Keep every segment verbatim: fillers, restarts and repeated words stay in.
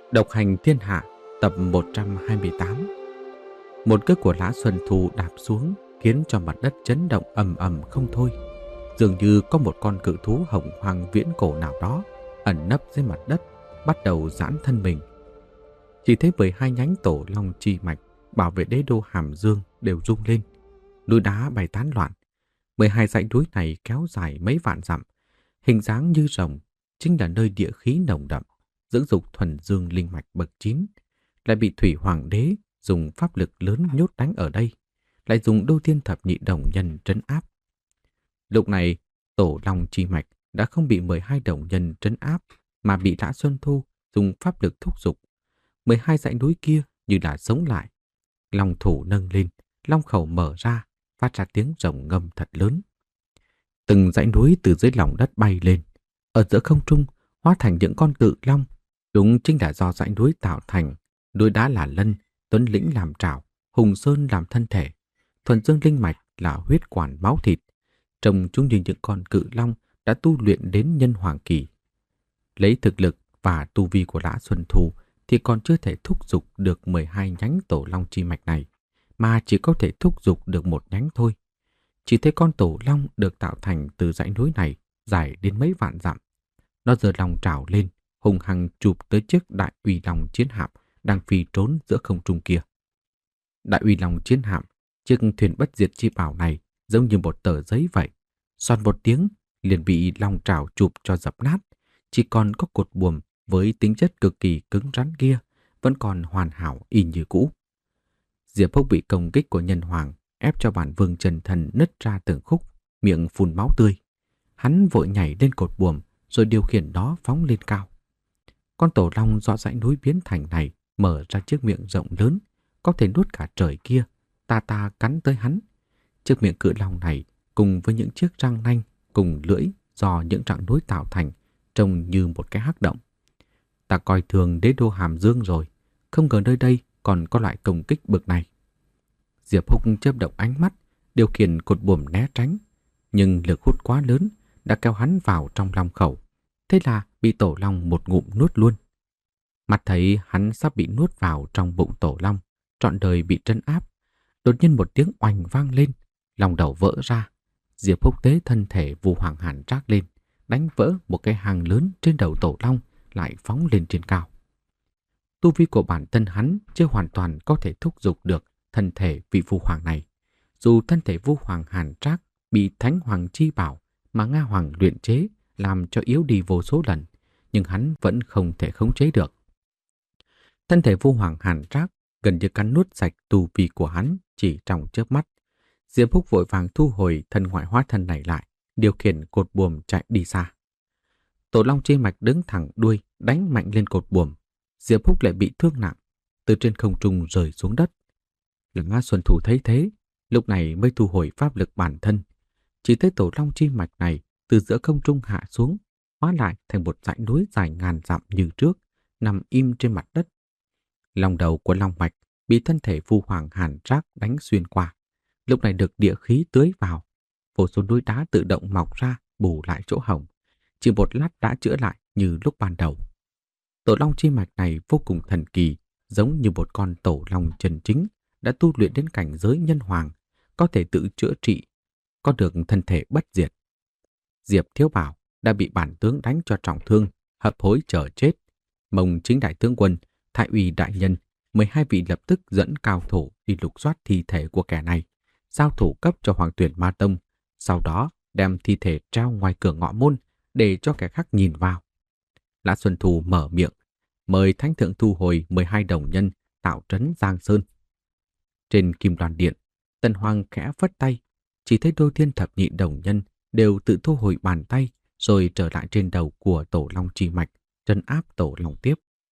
Độc hành thiên hạ tập một trăm hai mươi tám. Một cước của Lã Xuân Thu đạp xuống khiến cho mặt đất chấn động ầm ầm không thôi. Dường như có một con cự thú hồng hoang viễn cổ nào đó ẩn nấp dưới mặt đất, bắt đầu giãn thân mình. Chỉ thấy mười hai nhánh tổ long chi mạch bảo vệ đế đô Hàm Dương đều rung lên, núi đá bay tán loạn. mười hai dãy núi này kéo dài mấy vạn dặm, hình dáng như rồng, chính là nơi địa khí nồng đậm, dưỡng dục thuần dương linh mạch bậc chín, lại bị Thủy Hoàng đế dùng pháp lực lớn nhốt đánh ở đây, lại dùng Đô Thiên Thập Nhị Đồng Nhân trấn áp. Lúc này, tổ long chi mạch đã không bị mười hai đồng nhân trấn áp, mà bị Lã Xuân Thu dùng pháp lực thúc giục. mười hai dãy núi kia như đã sống lại. Long thủ nâng lên, long khẩu mở ra, phát ra tiếng rồng ngâm thật lớn. Từng dãy núi từ dưới lòng đất bay lên, ở giữa không trung hóa thành những con cự long. Đúng chính là do dãy núi tạo thành. Núi đá là lân, Tuấn Lĩnh làm trảo, Hùng Sơn làm thân thể, thuần dương linh mạch là huyết quản máu thịt. Trông chúng như những con cự long đã tu luyện đến nhân hoàng kỳ. Lấy thực lực và tu vi của Lã Xuân Thu thì còn chưa thể thúc giục được mười hai nhánh tổ long chi mạch này, mà chỉ có thể thúc giục được một nhánh thôi. Chỉ thấy con tổ long được tạo thành từ dãy núi này dài đến mấy vạn dặm. Nó giơ lòng trảo lên, hùng hăng chụp tới chiếc đại uy long chiến hạm đang phi trốn giữa không trung kia. Đại uy long chiến hạm, chiếc thuyền bất diệt chi bảo này giống như một tờ giấy vậy. Xoạt một tiếng, liền bị long trảo chụp cho dập nát. Chỉ còn có cột buồm với tính chất cực kỳ cứng rắn kia vẫn còn hoàn hảo y như cũ. Diệp Húc bị công kích của nhân hoàng ép cho bản vương Trần Thần nứt ra từng khúc, miệng phun máu tươi. Hắn vội nhảy lên cột buồm rồi điều khiển nó phóng lên cao. Con tổ long do dãy núi biến thành này mở ra chiếc miệng rộng lớn, có thể nuốt cả trời kia, ta ta cắn tới hắn. Chiếc miệng cự long này cùng với những chiếc răng nanh cùng lưỡi do những rặng núi tạo thành trông như một cái hắc động. Ta coi thường đế đô Hàm Dương rồi, không ngờ nơi đây còn có loại công kích bực này. Diệp Húc chớp động ánh mắt, điều khiển cột buồm né tránh, nhưng lực hút quá lớn đã kéo hắn vào trong long khẩu. Thế là bị tổ long một ngụm nuốt luôn. Mắt thấy hắn sắp bị nuốt vào trong bụng tổ long, trọn đời bị trấn áp. Đột nhiên một tiếng oanh vang lên, lòng đầu vỡ ra. Diệp Húc tế thân thể Vu Hoàng Hàn Trác lên, đánh vỡ một cái hang lớn trên đầu tổ long, lại phóng lên trên cao. Tu vi của bản thân hắn chưa hoàn toàn có thể thúc giục được thân thể vị Vu Hoàng này. Dù thân thể Vu Hoàng Hàn Trác bị Thánh Hoàng chi bảo mà Nga Hoàng luyện chế làm cho yếu đi vô số lần, nhưng hắn vẫn không thể khống chế được. Thân thể Vu Hoàng Hàn Trác gần như cắn nuốt sạch tu vi của hắn chỉ trong chớp mắt. Diệp Húc vội vàng thu hồi thân ngoại hóa thân này lại, điều khiển cột buồm chạy đi xa. Tổ long chi mạch đứng thẳng đuôi đánh mạnh lên cột buồm. Diệp Húc lại bị thương nặng, từ trên không trung rơi xuống đất. Lã Xuân Thu thấy thế, lúc này mới thu hồi pháp lực bản thân. Chỉ thấy tổ long chi mạch này từ giữa không trung hạ xuống, hóa lại thành một dãy núi dài ngàn dặm như trước, nằm im trên mặt đất. Lòng đầu của long mạch bị thân thể Vu Hoàng Hàn Trác đánh xuyên qua, lúc này được địa khí tưới vào, vô số núi đá tự động mọc ra bù lại chỗ hổng, chỉ một lát đã chữa lại như lúc ban đầu. Tổ long chi mạch này vô cùng thần kỳ, giống như một con tổ long chân chính đã tu luyện đến cảnh giới nhân hoàng, có thể tự chữa trị, có được thân thể bất diệt. Diệp Thiếu Bảo đã bị bản tướng đánh cho trọng thương, hấp hối chờ chết. Mông Chính đại tướng quân, Thái Uy đại nhân, mười hai vị lập tức dẫn cao thủ đi lục soát thi thể của kẻ này, giao thủ cấp cho Hoàng Tuyển Ma Tông, sau đó đem thi thể treo ngoài cửa ngọ môn để cho kẻ khác nhìn vào. Lã Xuân Thu mở miệng, mời Thánh Thượng thu hồi mười hai đồng nhân tạo trấn Giang Sơn. Trên Kim Loan Điện, Tần Hoàng khẽ phất tay, chỉ thấy Đô Thiên Thập Nhị Đồng Nhân đều tự thu hồi bàn tay rồi trở lại trên đầu của tổ long chi mạch, trấn áp tổ long tiếp.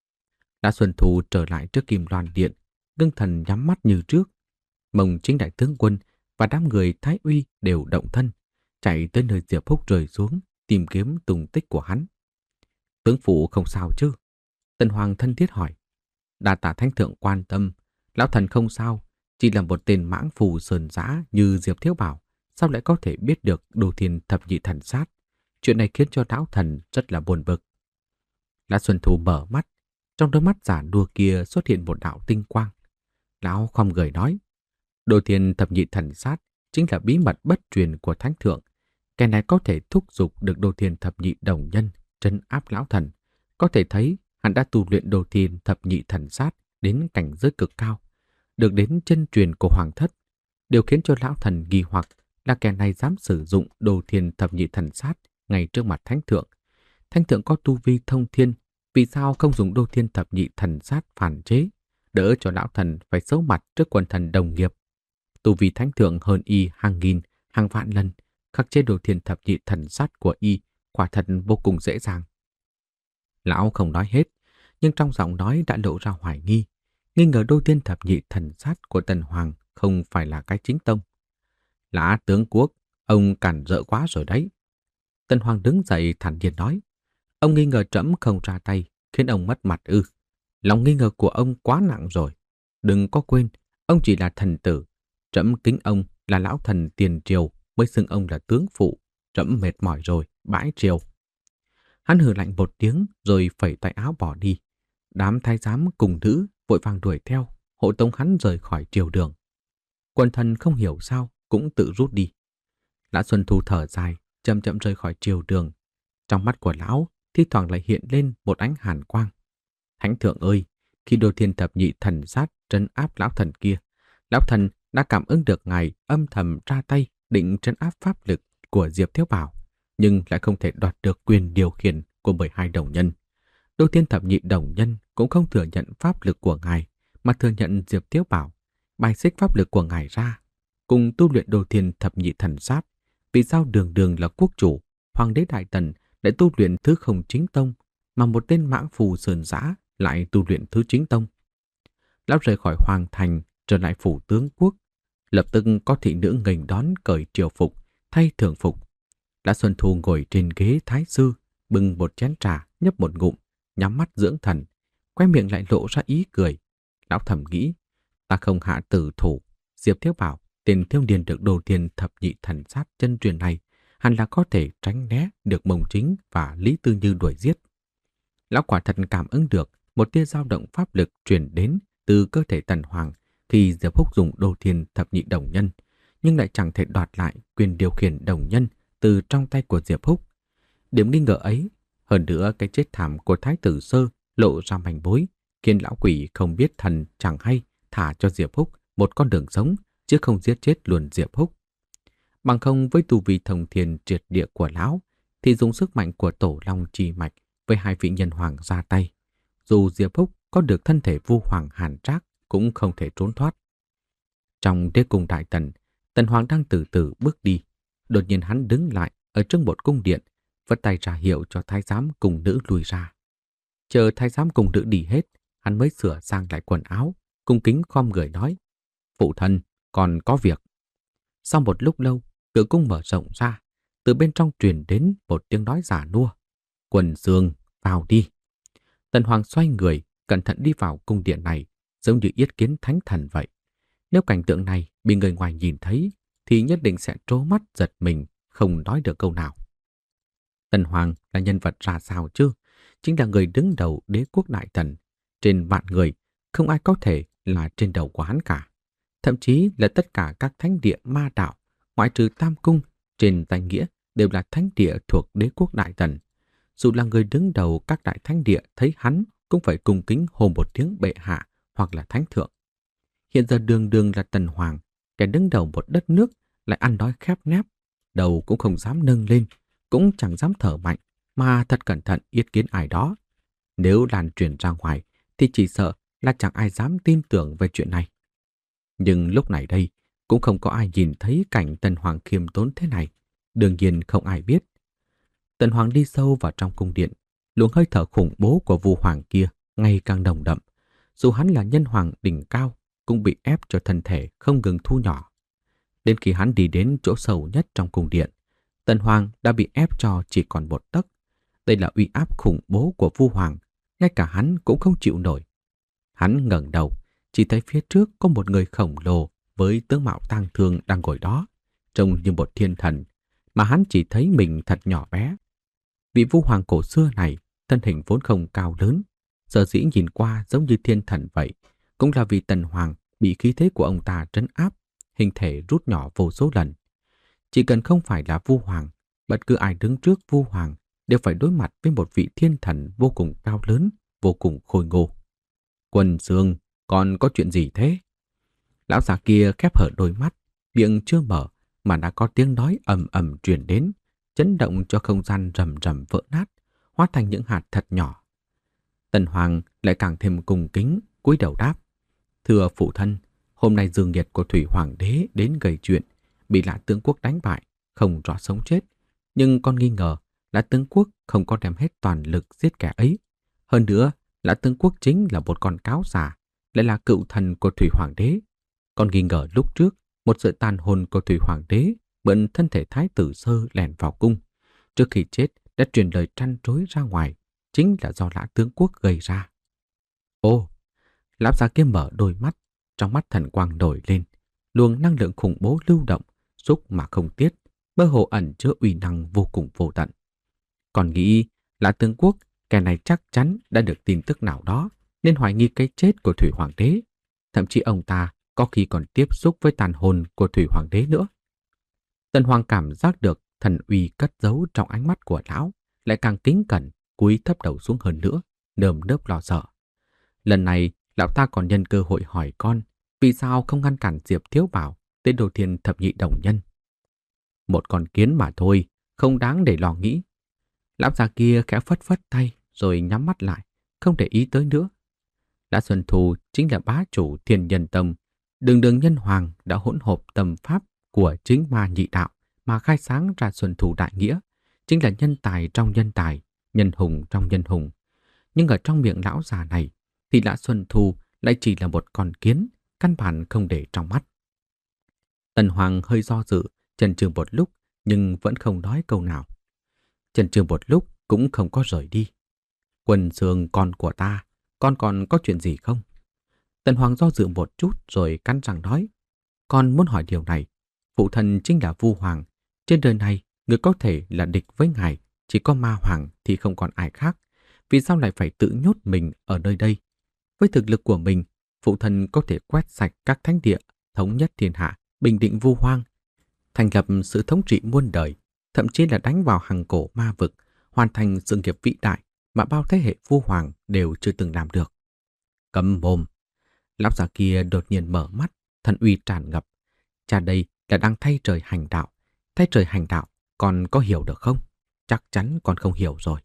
Lã Xuân Thu trở lại trước Kim Loan Điện, ngưng thần nhắm mắt như trước. Mông Chính đại tướng quân và đám người Thái Uy đều động thân, chạy tới nơi Diệp Húc rơi xuống, tìm kiếm tung tích của hắn. Tướng phụ không sao chứ? Tần Hoàng thân thiết hỏi. Đa tạ Thánh Thượng quan tâm, lão thần không sao, chỉ là một tên mãng phù sờn dã như Diệp Thiếu Bảo, sao lại có thể biết được Đô Thiên Thập Nhị Thần Sát? Chuyện này khiến cho lão thần rất là buồn bực. Lã Xuân Thu mở mắt, Trong đôi mắt giả đua kia xuất hiện một đạo tinh quang. Lão khom người nói, Đồ Thiên Thập Nhị Thần Sát chính là bí mật bất truyền của Thánh Thượng. Cái này có thể thúc giục được Đồ Thiên Thập Nhị Đồng Nhân trấn áp lão thần. Có thể thấy hắn đã tu luyện Đồ Thiên Thập Nhị Thần Sát đến cảnh giới cực cao, được đến chân truyền của Hoàng Thất. Điều khiến cho lão thần nghi hoặc là kẻ này dám sử dụng Đồ Thiên Thập Nhị Thần Sát ngay trước mặt Thánh Thượng. Thánh Thượng có tu vi thông thiên, vì sao không dùng Đồ Thiên Thập Nhị Thần Sát phản chế, đỡ cho lão thần phải xấu mặt trước quần thần đồng nghiệp. Tu vi Thánh Thượng hơn y hàng nghìn, hàng vạn lần, khắc chế Đồ Thiên Thập Nhị Thần Sát của y quả thật vô cùng dễ dàng. Lão không nói hết, nhưng trong giọng nói đã lộ ra hoài nghi, nghi ngờ Đồ Thiên Thập Nhị Thần Sát của Tần Hoàng không phải là cái chính tông. Lã tướng quốc, ông cản rỡ quá rồi đấy. Tần Hoàng đứng dậy thản nhiên nói, ông nghi ngờ trẫm không ra tay, khiến ông mất mặt ư? Lòng nghi ngờ của ông quá nặng rồi. Đừng có quên, ông chỉ là thần tử. Trẫm kính ông là lão thần tiền triều, mới xưng ông là tướng phụ. Trẫm mệt mỏi rồi, bãi triều. Hắn hừ lạnh một tiếng rồi phẩy tay áo bỏ đi. Đám thái giám cùng nữ vội vàng đuổi theo, hộ tống hắn rời khỏi triều đường. Quần thần không hiểu sao cũng tự rút đi. Lã Xuân Thu thở dài, chậm chậm rời khỏi triều đường. Trong mắt của lão thi thoảng lại hiện lên một ánh hàn quang. Thánh thượng ơi, khi Đồ Thiên Thập Nhị Thần Sát trấn áp lão thần kia, lão thần đã cảm ứng được ngài âm thầm ra tay định trấn áp pháp lực của Diệp Thiếu Bảo, nhưng lại không thể đoạt được quyền điều khiển của mười hai đồng nhân. Đồ Thiên Thập Nhị Đồng Nhân cũng không thừa nhận pháp lực của ngài, mà thừa nhận Diệp Thiếu Bảo, bài xích pháp lực của ngài ra, cùng tu luyện Đồ Thiên Thập Nhị Thần Sát. Vì sao đường đường là quốc chủ, hoàng đế Đại Tần lại tu luyện thứ không chính tông, mà một tên mãng phù sườn giã lại tu luyện thứ chính tông? Lão rời khỏi hoàng thành, trở lại phủ tướng quốc. Lập tức có thị nữ nghênh đón cởi triều phục, thay thường phục. Lã Xuân Thu ngồi trên ghế thái sư, bưng một chén trà, nhấp một ngụm, nhắm mắt dưỡng thần, quay miệng lại lộ ra ý cười. Lão thầm nghĩ, ta không hạ tử thủ, Diệp Thiếu Bảo, tên thiếu niên được Đồ Thiên Thập Nhị Thần Sát chân truyền này, hẳn là có thể tránh né được Mông Chính và Lý Tư Như đuổi giết. Lão quả thật cảm ứng được một tia dao động pháp lực truyền đến từ cơ thể Tần Hoàng khi Diệp Húc dùng Đồ Thiên Thập Nhị Đồng Nhân, nhưng lại chẳng thể đoạt lại quyền điều khiển đồng nhân từ trong tay của Diệp Húc. Điểm nghi ngờ ấy, hơn nữa cái chết thảm của Thái tử Sơ lộ ra manh mối, khiến lão quỷ không biết thần chẳng hay thả cho Diệp Húc một con đường sống, chứ không giết chết luôn Diệp Húc. Bằng không với tu vi thông thiên triệt địa của lão, thì dùng sức mạnh của Tổ Long Chi Mạch với hai vị nhân hoàng ra tay, dù Diệp Húc có được thân thể vu hoàng hàn trác cũng không thể trốn thoát. Trong đế cung Đại Tần, Tần Hoàng đang từ từ bước đi. Đột nhiên hắn đứng lại ở trước một cung điện, vất tay ra hiệu cho thái giám cùng nữ lùi ra. Chờ thái giám cùng nữ đi hết, hắn mới sửa sang lại quần áo, cung kính khom người nói, phụ thân, còn có việc. Sau một lúc lâu, cửa cung mở rộng ra, từ bên trong truyền đến một tiếng nói giả nua, Quần Dương, vào đi. Tần Hoàng xoay người, cẩn thận đi vào cung điện này, giống như yết kiến thánh thần vậy. Nếu cảnh tượng này bị người ngoài nhìn thấy, thì nhất định sẽ trố mắt giật mình, không nói được câu nào. Tần Hoàng là nhân vật ra sao chứ? Chính là người đứng đầu đế quốc Đại Tần. Trên vạn người, không ai có thể là trên đầu của hắn cả. Thậm chí là tất cả các thánh địa ma đạo, ngoại trừ Tam Cung, trên danh nghĩa đều là thánh địa thuộc đế quốc Đại Tần. Dù là người đứng đầu các đại thánh địa thấy hắn cũng phải cung kính hô một tiếng bệ hạ hoặc là thánh thượng. Hiện giờ đường đường là Tần Hoàng, kẻ đứng đầu một đất nước, lại ăn nói khép nép, đầu cũng không dám nâng lên, cũng chẳng dám thở mạnh, mà thật cẩn thận yết kiến ai đó. Nếu lan truyền ra ngoài, thì chỉ sợ là chẳng ai dám tin tưởng về chuyện này. Nhưng lúc này đây, cũng không có ai nhìn thấy cảnh Tần Hoàng khiêm tốn thế này. Đương nhiên không ai biết. Tần Hoàng đi sâu vào trong cung điện, luồng hơi thở khủng bố của Vu Hoàng kia ngày càng nồng đậm. Dù hắn là nhân hoàng đỉnh cao, cũng bị ép cho thân thể không ngừng thu nhỏ. Đến khi hắn đi đến chỗ sâu nhất trong cung điện, Tần Hoàng đã bị ép cho chỉ còn một tấc. Đây là uy áp khủng bố của Vu Hoàng, ngay cả hắn cũng không chịu nổi. Hắn ngẩng đầu, chỉ thấy phía trước có một người khổng lồ với tướng mạo tang thương đang ngồi đó, trông như một thiên thần, mà hắn chỉ thấy mình thật nhỏ bé. Vị Vu Hoàng cổ xưa này, thân hình vốn không cao lớn, Sở dĩ nhìn qua giống như thiên thần vậy, cũng là vì Tần Hoàng bị khí thế của ông ta trấn áp, hình thể rút nhỏ vô số lần. Chỉ cần không phải là Vu Hoàng, bất cứ ai đứng trước Vu Hoàng đều phải đối mặt với một vị thiên thần vô cùng cao lớn, vô cùng khôi ngô. Quân Dương, còn có chuyện gì thế? Lão già kia khép hở đôi mắt, miệng chưa mở mà đã có tiếng nói ầm ầm truyền đến, chấn động cho không gian rầm rầm vỡ nát, hóa thành những hạt thật nhỏ. Tần Hoàng lại càng thêm cung kính, cúi đầu đáp: "Thưa phụ thân, hôm nay dương nhiệt của Thủy Hoàng đế đến gây chuyện, bị Lã tướng quốc đánh bại, không rõ sống chết, nhưng con nghi ngờ Lã tướng quốc không có đem hết toàn lực giết kẻ ấy. Hơn nữa, Lã tướng quốc chính là một con cáo già, lại là cựu thần của Thủy Hoàng đế. Con nghi ngờ lúc trước, một sự tàn hồn của Thủy Hoàng đế mượn thân thể Thái tử Sơ lẻn vào cung, trước khi chết đã truyền lời trăn trối ra ngoài, chính là do Lã tướng quốc gây ra." Ô, lão già kia mở đôi mắt, trong mắt thần quang nổi lên, luồng năng lượng khủng bố lưu động, xúc mà không tiết, mơ hồ ẩn chứa uy năng vô cùng vô tận. Còn nghĩ Lã tướng quốc, kẻ này chắc chắn đã được tin tức nào đó, nên hoài nghi cái chết của Thủy Hoàng đế. Thậm chí ông ta có khi còn tiếp xúc với tàn hồn của Thủy Hoàng đế nữa. Tần Hoàng cảm giác được thần uy cất giấu trong ánh mắt của lão, lại càng kính cẩn, cúi thấp đầu xuống hơn nữa, nơm nớp lo sợ. Lần này, lão ta còn nhân cơ hội hỏi con, vì sao không ngăn cản Diệp Thiếu Bảo, tên đồ thiên thập nhị đồng nhân. Một con kiến mà thôi, không đáng để lo nghĩ. Lão già kia khẽ phất phất tay, rồi nhắm mắt lại, không để ý tới nữa. Lã Xuân Thu chính là bá chủ Thiên Nhân Tông, đường đường nhân hoàng đã hỗn hợp tâm pháp của chính ma nhị đạo mà khai sáng ra Xuân Thu đại nghĩa, chính là nhân tài trong nhân tài, nhân hùng trong nhân hùng. Nhưng ở trong miệng lão già này, thì Lã Xuân Thu lại chỉ là một con kiến, căn bản không để trong mắt. Tần Hoàng hơi do dự, chần chừ một lúc, nhưng vẫn không nói câu nào. Chần chừ một lúc cũng không có rời đi. "Quân Dương con của ta, con còn có chuyện gì không?" Tần Hoàng do dự một chút rồi cắn răng nói: "Con muốn hỏi điều này. Phụ thân chính là Vu Hoàng. Trên đời này, người có thể là địch với ngài, chỉ có Ma Hoàng thì không còn ai khác. Vì sao lại phải tự nhốt mình ở nơi đây? Với thực lực của mình, phụ thân có thể quét sạch các thánh địa, thống nhất thiên hạ, bình định Vu Hoang, thành lập sự thống trị muôn đời, thậm chí là đánh vào hằng cổ ma vực, hoàn thành sự nghiệp vĩ đại mà bao thế hệ Vu Hoàng đều chưa từng làm được." Câm mồm! Lão già kia đột nhiên mở mắt, thần uy tràn ngập. "Cha đây là đang thay trời hành đạo. Thay trời hành đạo, con có hiểu được không? Chắc chắn con không hiểu rồi."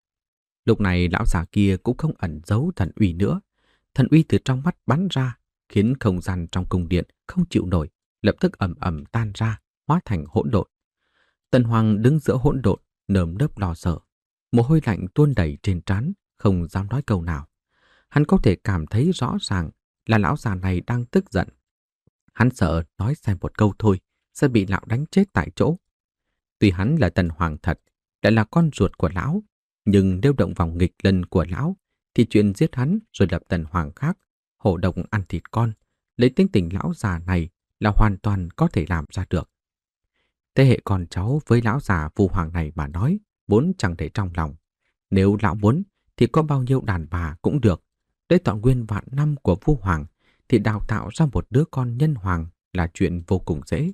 Lúc này lão già kia cũng không ẩn giấu thần uy nữa. Thần uy từ trong mắt bắn ra, khiến không gian trong cung điện không chịu nổi, lập tức ầm ầm tan ra, hóa thành hỗn độn. Tần Hoàng đứng giữa hỗn độn, nơm nớp lo sợ, mồ hôi lạnh tuôn đầy trên trán, không dám nói câu nào. Hắn có thể cảm thấy rõ ràng là lão già này đang tức giận. Hắn sợ nói sai một câu thôi sẽ bị lão đánh chết tại chỗ. Tuy hắn là Tần Hoàng thật, lại là con ruột của lão, nhưng nếu động vào nghịch lân của lão thì chuyện giết hắn rồi lập Tần Hoàng khác, hổ độc ăn thịt con, lấy tính tình lão già này là hoàn toàn có thể làm ra được. Thế hệ con cháu với lão già Vu Hoàng này mà nói, vốn chẳng để trong lòng. Nếu lão muốn thì có bao nhiêu đàn bà cũng được. Để tọa nguyên vạn năm của Vu Hoàng thì đào tạo ra một đứa con nhân hoàng là chuyện vô cùng dễ.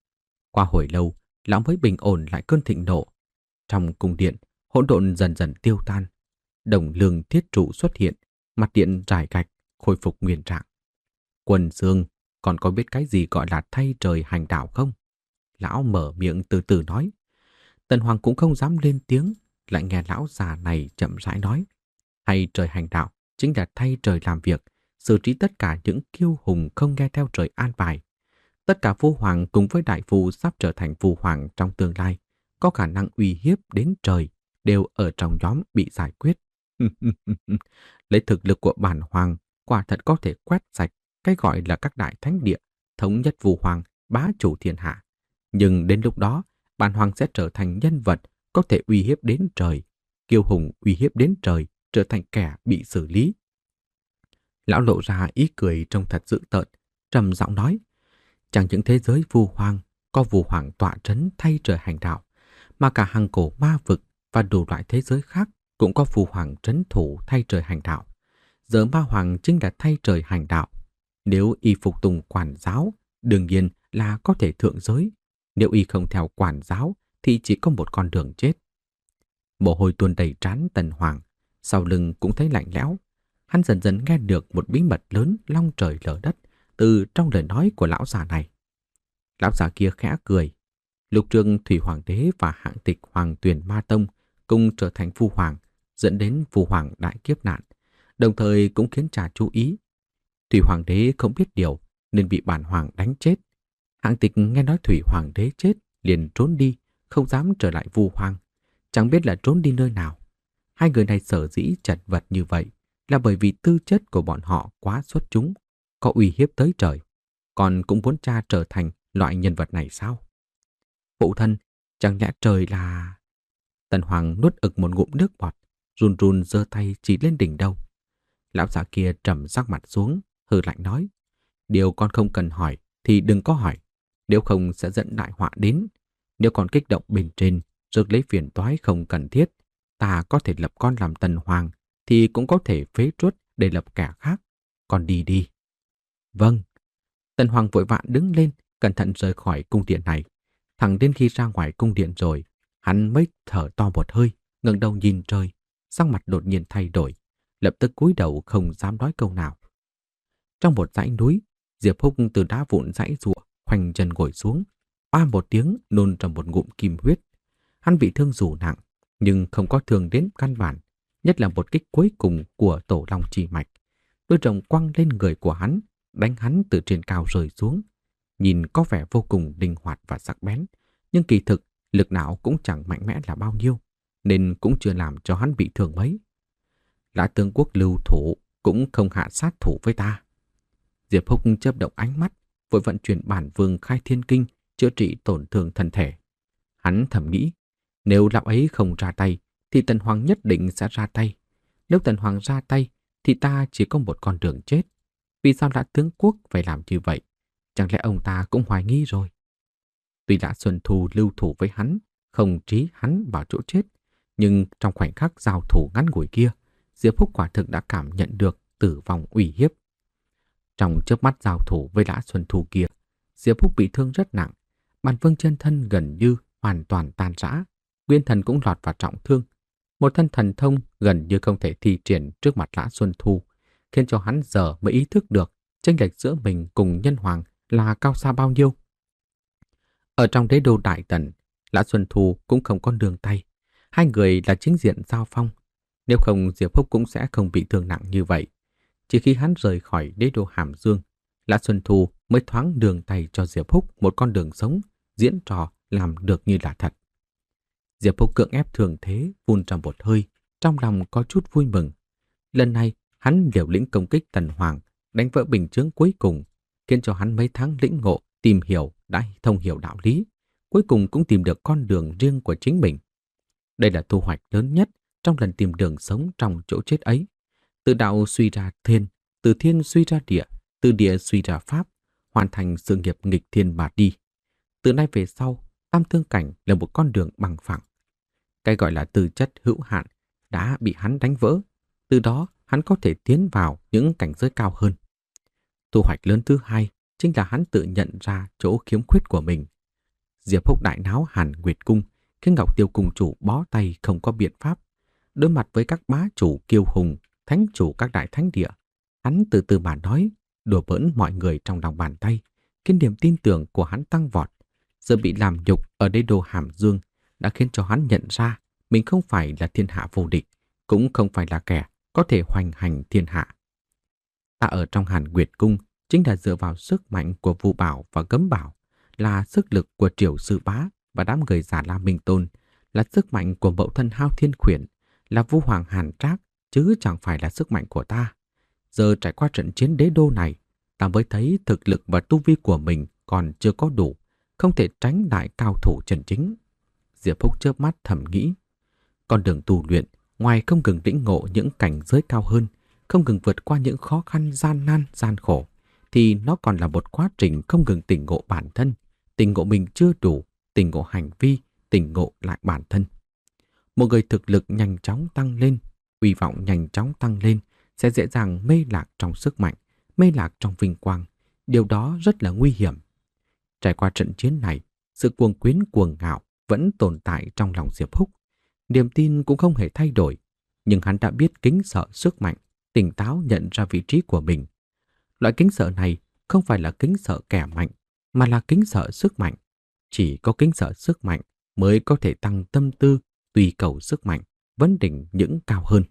Qua hồi lâu, lão mới bình ổn lại cơn thịnh nộ. Trong cung điện, hỗn độn dần dần tiêu tan. Đồng lương thiết trụ xuất hiện, mặt điện rải gạch, khôi phục nguyên trạng. "Quân Dương, còn có biết cái gì gọi là thay trời hành đạo không?" Lão mở miệng từ từ nói. Tần Hoàng cũng không dám lên tiếng, lại nghe lão già này chậm rãi nói. Thay trời hành đạo chính là thay trời làm việc, xử trí tất cả những kiêu hùng không nghe theo trời an bài. Tất cả Vu Hoàng cùng với đại phu sắp trở thành Vu Hoàng trong tương lai, có khả năng uy hiếp đến trời, đều ở trong nhóm bị giải quyết. Lấy thực lực của bản Hoàng, quả thật có thể quét sạch cái gọi là các đại thánh địa, thống nhất Vu Hoàng, bá chủ thiên hạ. Nhưng đến lúc đó, bản Hoàng sẽ trở thành nhân vật có thể uy hiếp đến trời, kiêu hùng uy hiếp đến trời, trở thành kẻ bị xử lý. Lão lộ ra ý cười trông thật dữ tợn, trầm giọng nói: "Chẳng những thế giới Vu Hoang có Vu Hoàng tọa trấn thay trời hành đạo, mà cả hằng cổ ma vực và đủ loại thế giới khác cũng có Vu Hoàng trấn thủ thay trời hành đạo. Giờ ma hoàng chính là thay trời hành đạo. Nếu y phục tùng quản giáo, đương nhiên là có thể thượng giới. Nếu y không theo quản giáo thì chỉ có một con đường chết. Mồ hôi tuôn đầy trán Tần Hoàng, sau lưng cũng thấy lạnh lẽo. Hắn dần dần nghe được một bí mật lớn long trời lở đất từ trong lời nói của lão già này. Lão già kia khẽ cười. Lục Trường Thủy Hoàng đế và hạng tịch Hoàng Tuyền Ma Tông cùng trở thành phu hoàng, dẫn đến phu hoàng đại kiếp nạn, đồng thời cũng khiến cha chú ý. Thủy Hoàng đế không biết điều nên bị bản hoàng đánh chết. Hạng tịch nghe nói Thủy Hoàng đế chết liền trốn đi, không dám trở lại Vu Hoang, chẳng biết là trốn đi nơi nào. Hai người này sở dĩ chật vật như vậy là bởi vì tư chất của bọn họ quá xuất chúng, có uy hiếp tới trời. Còn cũng muốn cha trở thành loại nhân vật này sao? Phụ thân, chẳng lẽ trời là... Tần Hoàng nuốt ực một ngụm nước bọt, run run giơ tay chỉ lên đỉnh đầu. Lão già kia trầm sắc mặt xuống, hừ lạnh nói: Điều con không cần hỏi thì đừng có hỏi, nếu không sẽ dẫn đại họa đến. Nếu còn kích động bên trên, rước lấy phiền toái không cần thiết, ta có thể lập con làm Tần Hoàng, thì cũng có thể phế truất để lập kẻ khác. Con đi đi. Vâng. Tần Hoàng vội vã đứng lên, cẩn thận rời khỏi cung điện này. Thẳng đến khi ra ngoài cung điện rồi, hắn mới thở to một hơi, ngẩng đầu nhìn trời, sắc mặt đột nhiên thay đổi, lập tức cúi đầu không dám nói câu nào. Trong một dãy núi, Diệp Húc từ đá vụn dãy giụa, khoanh chân ngồi xuống, oa một tiếng nôn ra một ngụm kim huyết. Hắn bị thương dù nặng, nhưng không có thương đến căn bản, nhất là một kích cuối cùng của Tổ Long Chi Mạch. Đôi rồng quăng lên người của hắn, đánh hắn từ trên cao rơi xuống. Nhìn có vẻ vô cùng linh hoạt và sắc bén, nhưng kỳ thực lực não cũng chẳng mạnh mẽ là bao nhiêu, nên cũng chưa làm cho hắn bị thương mấy. Lã tướng quốc lưu thủ cũng không hạ sát thủ với ta. Diệp Húc chớp động ánh mắt, vội vận chuyển bản vương khai thiên kinh, chữa trị tổn thương thân thể. Hắn thầm nghĩ, nếu lão ấy không ra tay, thì Tần Hoàng nhất định sẽ ra tay. Nếu Tần Hoàng ra tay, thì ta chỉ có một con đường chết. Vì sao Lã tướng quốc phải làm như vậy? Chẳng lẽ ông ta cũng hoài nghi rồi? Tuy Lã Xuân Thu lưu thủ với hắn, không trí hắn vào chỗ chết, nhưng trong khoảnh khắc giao thủ ngắn ngủi kia, Diệp Húc quả thực đã cảm nhận được tử vong uy hiếp. Trong chớp mắt giao thủ với Lã Xuân Thu kia, Diệp Húc bị thương rất nặng, bản vương chân thân gần như hoàn toàn tan rã, nguyên thần cũng lọt vào trọng thương. Một thân thần thông gần như không thể thi triển trước mặt Lã Xuân Thu, khiến cho hắn giờ mới ý thức được chênh lệch giữa mình cùng nhân hoàng là cao xa bao nhiêu. Ở trong đế đô Đại Tần, Lã Xuân Thu cũng không có nương tay. Hai người là chính diện giao phong. Nếu không, Diệp Húc cũng sẽ không bị thương nặng như vậy. Chỉ khi hắn rời khỏi đế đô Hàm Dương, Lã Xuân Thu mới thoáng đường tay cho Diệp Húc một con đường sống, diễn trò làm được như là thật. Diệp Húc cưỡng ép thường thế, phun ra một hơi, trong lòng có chút vui mừng. Lần này, hắn liều lĩnh công kích Tần Hoàng, đánh vỡ bình chướng cuối cùng, khiến cho hắn mấy tháng lĩnh ngộ, tìm hiểu, đã thông hiểu đạo lý, cuối cùng cũng tìm được con đường riêng của chính mình. Đây là thu hoạch lớn nhất trong lần tìm đường sống trong chỗ chết ấy. Từ đạo suy ra thiên, từ thiên suy ra địa, từ địa suy ra pháp, hoàn thành sự nghiệp nghịch thiên mà đi. Từ nay về sau, tam thương cảnh là một con đường bằng phẳng. Cái gọi là tư chất hữu hạn đã bị hắn đánh vỡ. Từ đó, hắn có thể tiến vào những cảnh giới cao hơn. Thu hoạch lớn thứ hai chính là hắn tự nhận ra chỗ khiếm khuyết của mình. Diệp Húc đại náo Hàn Nguyệt Cung, khiến Ngọc Tiêu Cung chủ bó tay không có biện pháp. Đối mặt với các bá chủ kiêu hùng, thánh chủ các đại thánh địa, hắn từ từ mà nói, đùa bỡn mọi người trong lòng bàn tay, khiến niềm tin tưởng của hắn tăng vọt. Giờ bị làm nhục ở đế đô Hàm Dương đã khiến cho hắn nhận ra mình không phải là thiên hạ vô địch, cũng không phải là kẻ có thể hoành hành thiên hạ. Ta ở trong Hàn Nguyệt Cung chính là dựa vào sức mạnh của Vu Bảo và Gấm Bảo, là sức lực của Triều Sư Bá và đám người Già La Minh Tôn, là sức mạnh của mẫu thân Hao Thiên Khuyển, là Vu Hoàng Hàn Trác, chứ chẳng phải là sức mạnh của ta. Giờ trải qua trận chiến đế đô này, ta mới thấy thực lực và tu vi của mình còn chưa có đủ, không thể tránh đại cao thủ chân chính. Diệp Húc chớp mắt thầm nghĩ, con đường tu luyện, ngoài không ngừng lĩnh ngộ những cảnh giới cao hơn, không ngừng vượt qua những khó khăn gian nan, gian khổ, thì nó còn là một quá trình không ngừng tỉnh ngộ bản thân, tỉnh ngộ mình chưa đủ, tỉnh ngộ hành vi, tỉnh ngộ lại bản thân. Một người thực lực nhanh chóng tăng lên, hy vọng nhanh chóng tăng lên, sẽ dễ dàng mê lạc trong sức mạnh, mê lạc trong vinh quang. Điều đó rất là nguy hiểm. Trải qua trận chiến này, sự cuồng quyến cuồng ngạo vẫn tồn tại trong lòng Diệp Húc. Niềm tin cũng không hề thay đổi, nhưng hắn đã biết kính sợ sức mạnh, tỉnh táo nhận ra vị trí của mình. Loại kính sợ này không phải là kính sợ kẻ mạnh, mà là kính sợ sức mạnh. Chỉ có kính sợ sức mạnh mới có thể tăng tâm tư, tùy cầu sức mạnh, vấn đỉnh những cao hơn.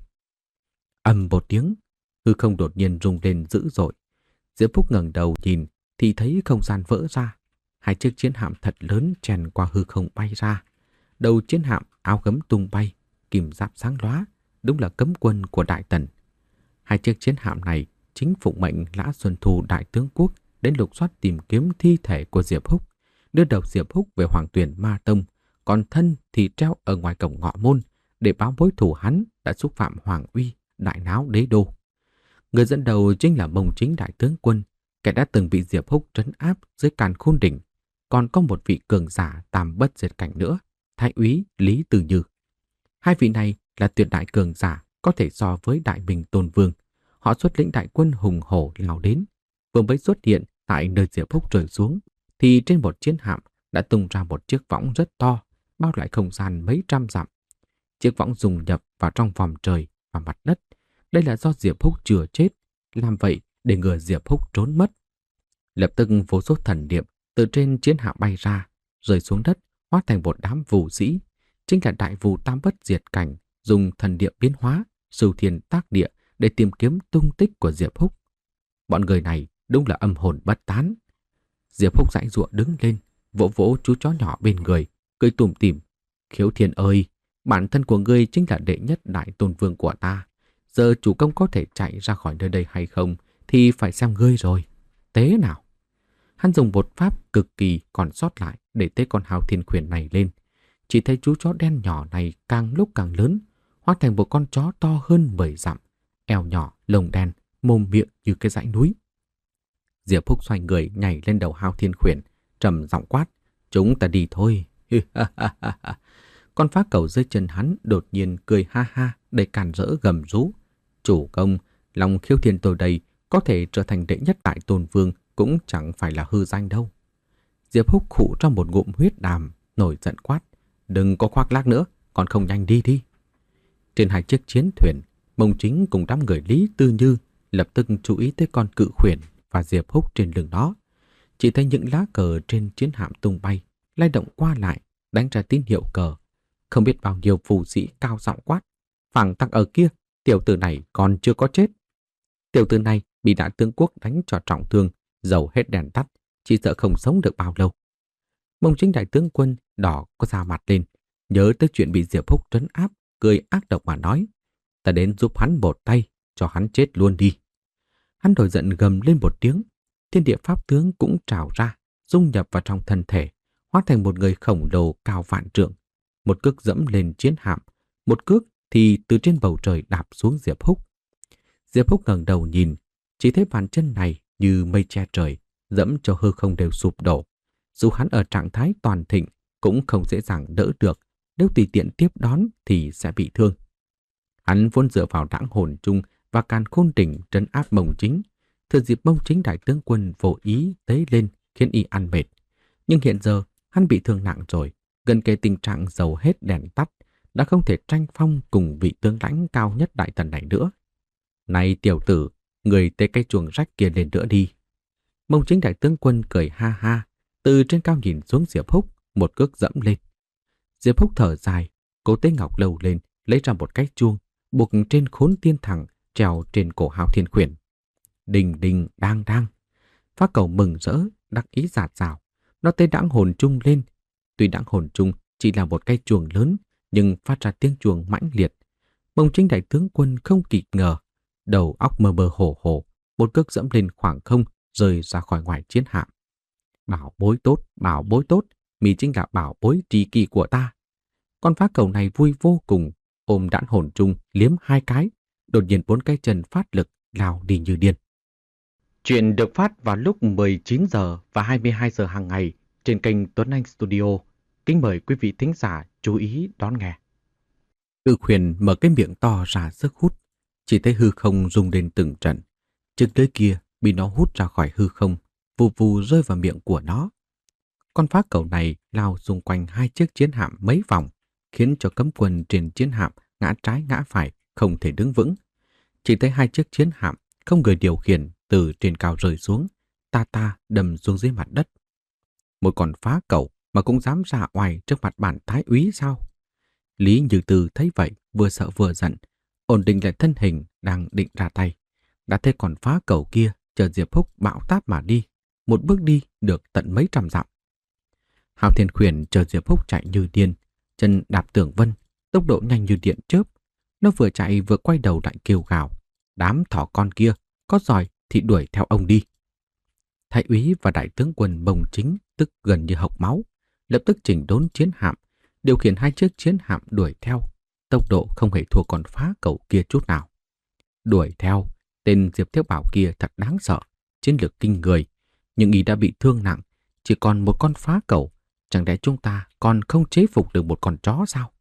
Ầm một tiếng, hư không đột nhiên rung lên dữ dội. Diệp Phúc ngẩng đầu nhìn thì thấy không gian vỡ ra. Hai chiếc chiến hạm thật lớn chèn qua hư không bay ra. Đầu chiến hạm áo gấm tung bay, kim giáp sáng lóa, đúng là cấm quân của Đại Tần. Hai chiếc chiến hạm này chính phụng mệnh Lã Xuân Thu đại tướng quốc đến lục soát tìm kiếm thi thể của Diệp Húc, đưa đầu Diệp Húc về Hoàng Tuyền Ma Tông, còn thân thì treo ở ngoài cổng Ngọ Môn để báo mối thù hắn đã xúc phạm hoàng uy, đại náo đế đô. Người dẫn đầu chính là Mông Chính đại tướng quân, kẻ đã từng bị Diệp Húc trấn áp dưới Càn Khôn Đỉnh. Còn có một vị cường giả tam bất diệt cảnh nữa, Thái úy Lý Từ Như. Hai vị này là tuyệt đại cường giả, có thể so với Đại Minh Tôn Vương. Họ xuất lĩnh đại quân hùng hổ lao đến. Vừa mới xuất hiện tại nơi Diệp Húc rơi xuống, thì trên một chiến hạm đã tung ra một chiếc võng rất to, bao lại không gian mấy trăm dặm. Chiếc võng dùng nhập vào trong vòng trời và mặt đất. Đây là do Diệp Húc chưa chết, làm vậy để ngừa Diệp Húc trốn mất. Lập tức vô số thần niệm từ trên chiến hạm bay ra, rơi xuống đất, hóa thành một đám vù sĩ, chính là đại vù tam bất diệt cảnh, dùng thần niệm biến hóa, sưu thiên tác địa để tìm kiếm tung tích của Diệp Húc. Bọn người này đúng là âm hồn bất tán. Diệp Húc giãy giụa đứng lên, vỗ vỗ chú chó nhỏ bên người, cười tủm tỉm. Khiếu Thiên ơi, bản thân của ngươi chính là đệ nhất đại tôn vương của ta. Giờ chủ công có thể chạy ra khỏi nơi đây hay không thì phải xem ngươi rồi. Tế nào? Hắn dùng một pháp cực kỳ còn sót lại để tế con Hào Thiên Khuyển này lên. Chỉ thấy chú chó đen nhỏ này càng lúc càng lớn, hóa thành một con chó to hơn mười dặm, eo nhỏ, lông đen, mồm miệng như cái dãy núi. Diệp Húc xoay người nhảy lên đầu Hào Thiên Khuyển, trầm giọng quát: "Chúng ta đi thôi." Con phá cầu dưới chân hắn đột nhiên cười ha ha, đầy càn rỡ gầm rú: "Chủ công, lòng Khiếu Thiên tôi đây có thể trở thành đệ nhất đại tôn vương cũng chẳng phải là hư danh đâu." Diệp Húc khụ trong một ngụm huyết đàm, nổi giận quát: "Đừng có khoác lác nữa, còn không nhanh đi đi." Trên hai chiếc chiến thuyền, Mông Chính cùng đám người Lý Tư Như lập tức chú ý tới con cự khuyển và Diệp Húc trên lưng nó. Chỉ thấy những lá cờ trên chiến hạm tung bay, lay động qua lại, đánh ra tín hiệu cờ. Không biết bao nhiêu phù sĩ cao giọng quát: "Phảng tặc ở kia, tiểu tử này còn chưa có chết." Tiểu tử này bị đại tướng quốc đánh cho trọng thương, dầu hết đèn tắt, chỉ sợ không sống được bao lâu. Mông Chính đại tướng quân đỏ có da mặt lên, nhớ tới chuyện bị Diệp Húc trấn áp, cười ác độc mà nói: "Ta đến giúp hắn một tay, cho hắn chết luôn đi." Hắn nổi giận gầm lên một tiếng, thiên địa pháp tướng cũng trào ra, dung nhập vào trong thân thể, hóa thành một người khổng lồ cao vạn trượng. Một cước dẫm lên chiến hạm, một cước thì từ trên bầu trời đạp xuống Diệp Húc. Diệp Húc ngẩng đầu nhìn, chỉ thấy bàn chân này như mây che trời, dẫm cho hư không đều sụp đổ. Dù hắn ở trạng thái toàn thịnh cũng không dễ dàng đỡ được, nếu tùy tiện tiếp đón thì sẽ bị thương. Hắn vốn dựa vào đãng hồn chung và Càn Khôn Đỉnh trấn áp Mông Chính, thừa dịp Mông Chính đại tướng quân vô ý tế lên khiến y ăn mệt. Nhưng hiện giờ hắn bị thương nặng rồi, gần kề tình trạng dầu hết đèn tắt, đã không thể tranh phong cùng vị tướng lãnh cao nhất đại tần này nữa. "Này tiểu tử, người tế cái chuồng rách kia lên nữa đi." Mông Chính đại tướng quân cười ha ha, từ trên cao nhìn xuống Diệp Húc, một cước dẫm lên. Diệp Húc thở dài, cố tế ngọc lầu lên, lấy ra một cái chuông, buộc trên khốn tiên thẳng, treo trên cổ Hào Thiên Khuyển. Đình đình đang đang. Phá cầu mừng rỡ, đắc ý dạt dào. Nó tế đãng hồn chung lên. Tuy đãng hồn chung chỉ là một cái chuông lớn, nhưng phát ra tiếng chuông mãnh liệt. Mông Chính đại tướng quân không kịp ngờ, đầu óc mơ mơ hồ hồ, một cước dẫm lên khoảng không, rơi ra khỏi ngoài chiến hạm. "Bảo bối tốt, bảo bối tốt, mì chính là bảo bối tri kỳ của ta." Con phá cầu này vui vô cùng, ôm đãng hồn chung liếm hai cái, đột nhiên bốn cái chân phát lực lao đi như điên. Chuyện được phát vào lúc mười chín giờ và hai mươi hai giờ hàng ngày trên kênh Tuấn Anh Studio. Kính mời quý vị thính giả chú ý đón nghe. Cự khuyển mở cái miệng to ra sức hút, Chỉ thấy hư không rung lên từng trận. Chiếc lưới kia bị nó hút ra khỏi hư không, vù vù rơi vào miệng của nó. Con phá cẩu này lao xung quanh hai chiếc chiến hạm mấy vòng, khiến cho cấm quân trên chiến hạm ngã trái ngã phải, không thể đứng vững. Chỉ thấy hai chiếc chiến hạm không người điều khiển từ trên cao rơi xuống, ta ta đâm xuống dưới mặt đất. Một con phá cẩu mà cũng dám ra oai trước mặt bản thái úy sao? Lý Như Tư thấy vậy, vừa sợ vừa giận, ổn định lại thân hình đang định ra tay. Đã thấy con phá cẩu kia chờ Diệp Húc bão táp mà đi, một bước đi được tận mấy trăm dặm. Hạo Thiên Khuyển chờ Diệp Húc chạy như điên, chân đạp tường vân, tốc độ nhanh như điện chớp. Nó vừa chạy vừa quay đầu lại kêu gào: "Đám thỏ con kia, có giỏi thì đuổi theo ông đi." Thái úy và đại tướng quân Bồng Chính tức gần như hộc máu, lập tức chỉnh đốn chiến hạm, điều khiển hai chiếc chiến hạm đuổi theo, tốc độ không hề thua con phá cẩu kia chút nào. Đuổi theo, tên Diệp Thiếu Bảo kia thật đáng sợ, chiến lược kinh người, nhưng y đã bị thương nặng, chỉ còn một con phá cẩu, chẳng lẽ chúng ta còn không chế phục được một con chó sao?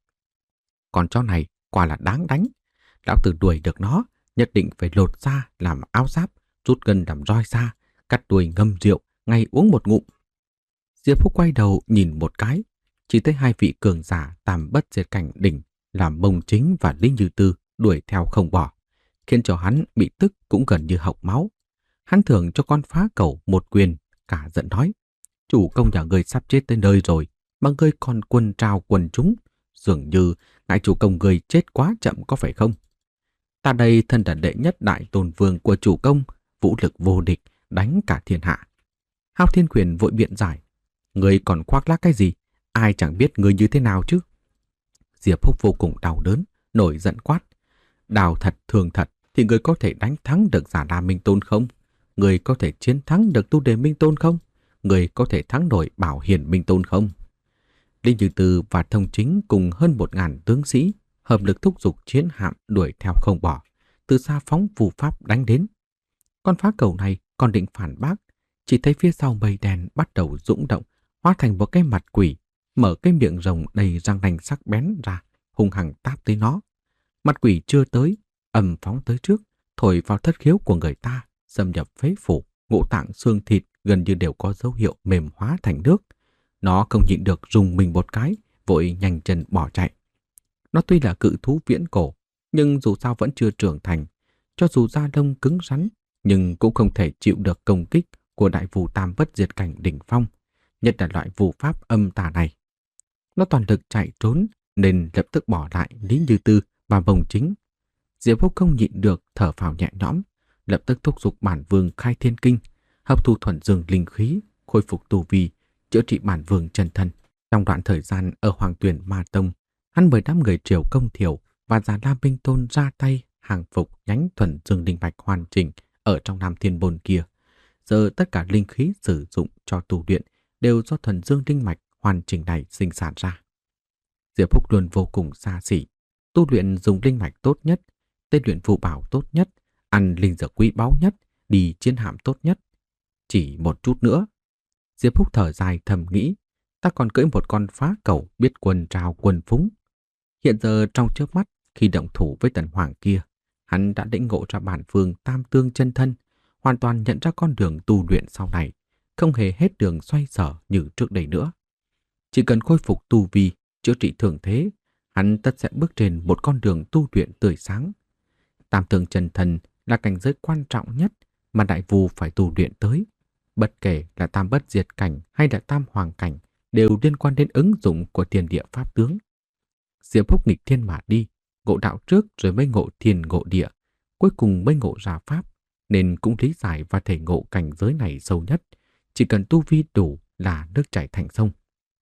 Con chó này quả là đáng đánh, lão tử đuổi được nó, nhất định phải lột da làm áo giáp, rút gân làm roi da, cắt đuôi ngâm rượu, ngay uống một ngụm. Diệp Phúc quay đầu nhìn một cái, chỉ thấy hai vị cường giả tam bất diệt cảnh đỉnh làm Bồng Chính và Lý Như Tư đuổi theo không bỏ, khiến cho hắn bị tức cũng gần như hộc máu. Hắn thưởng cho con phá cẩu một quyền, cả giận nói: "Chủ công nhà ngươi sắp chết tới nơi rồi, mà ngươi còn quân trào quần chúng, dường như ngại chủ công ngươi chết quá chậm có phải không? Ta đây thân là đệ nhất đại tôn vương của chủ công, vũ lực vô địch, đánh cả thiên hạ." Hạo Thiên Khuyển vội biện giải: "Ngươi còn khoác lác cái gì? Ai chẳng biết ngươi như thế nào chứ?" Diệp Húc vô cùng đau đớn, nổi giận quát: "Đào thật thường thật thì ngươi có thể đánh thắng được Giả La Minh Tôn không? Ngươi có thể chiến thắng được Tu Đề Minh Tôn không? Ngươi có thể thắng nổi Bảo Hiển Minh Tôn không?" Lý Như Tư và Thông Chính cùng hơn một ngàn tướng sĩ hợp lực thúc giục chiến hạm đuổi theo không bỏ, từ xa phóng phù pháp đánh đến. Con phá cẩu này còn định phản bác, chỉ thấy phía sau mây đen bắt đầu dũng động, hóa thành một cái mặt quỷ, mở cái miệng rồng đầy răng nanh sắc bén ra, hung hăng táp tới nó. Mặt quỷ chưa tới, ầm phóng tới trước, thổi vào thất khiếu của người ta, xâm nhập phế phủ, ngũ tạng xương thịt gần như đều có dấu hiệu mềm hóa thành nước. Nó không nhịn được rùng mình một cái, vội nhanh chân bỏ chạy. Nó tuy là cự thú viễn cổ, nhưng dù sao vẫn chưa trưởng thành. Cho dù da lông cứng rắn, nhưng cũng không thể chịu được công kích của đại phù tam bất diệt cảnh đỉnh phong, nhất là loại phù pháp âm tà này. Nó toàn lực chạy trốn, nên lập tức bỏ lại Lý Như Tư và Bồng Chính. Diệp Húc không nhịn được thở phào nhẹ nhõm, lập tức thúc giục bản vương khai thiên kinh, hấp thu thuần dương linh khí, khôi phục tu vi, chữa trị bản vương chân thân. Trong đoạn thời gian ở Hoàng Tuyền Ma Tông, hắn mời đám người Triều Công Thiểu và Già La Minh Tôn ra tay hàng phục nhánh thuần dương linh mạch hoàn chỉnh ở trong Nam Thiên Bồn kia. Giờ tất cả linh khí sử dụng cho tu luyện đều do thuần dương linh mạch hoàn chỉnh này sinh sản ra. Diệp Húc luôn vô cùng xa xỉ, tu luyện dùng linh mạch tốt nhất, tế luyện phù bảo tốt nhất, ăn linh dược quý báu nhất, đi chiến hạm tốt nhất. Chỉ một chút nữa. Diệp Húc thở dài thầm nghĩ, ta còn cưỡi một con phá cẩu biết quần trào quần phúng. Hiện giờ trong chớp mắt, khi động thủ với Tần Hoàng kia, hắn đã lĩnh ngộ ra bản phương tam tương chân thân, hoàn toàn nhận ra con đường tu luyện sau này, không hề hết đường xoay sở như trước đây nữa. Chỉ cần khôi phục tu vi, chữa trị thường thế, hắn tất sẽ bước trên một con đường tu luyện tươi sáng. Tam tương chân thân là cảnh giới quan trọng nhất mà đại vu phải tu luyện tới. Bất kể là tam bất diệt cảnh hay là tam hoàng cảnh đều liên quan đến ứng dụng của thiên địa pháp tướng. Diệp Húc nghịch thiên mà đi, ngộ đạo trước rồi mới ngộ thiên ngộ địa, cuối cùng mới ngộ ra pháp, nên cũng lý giải và thể ngộ cảnh giới này sâu nhất. Chỉ cần tu vi đủ là nước chảy thành sông.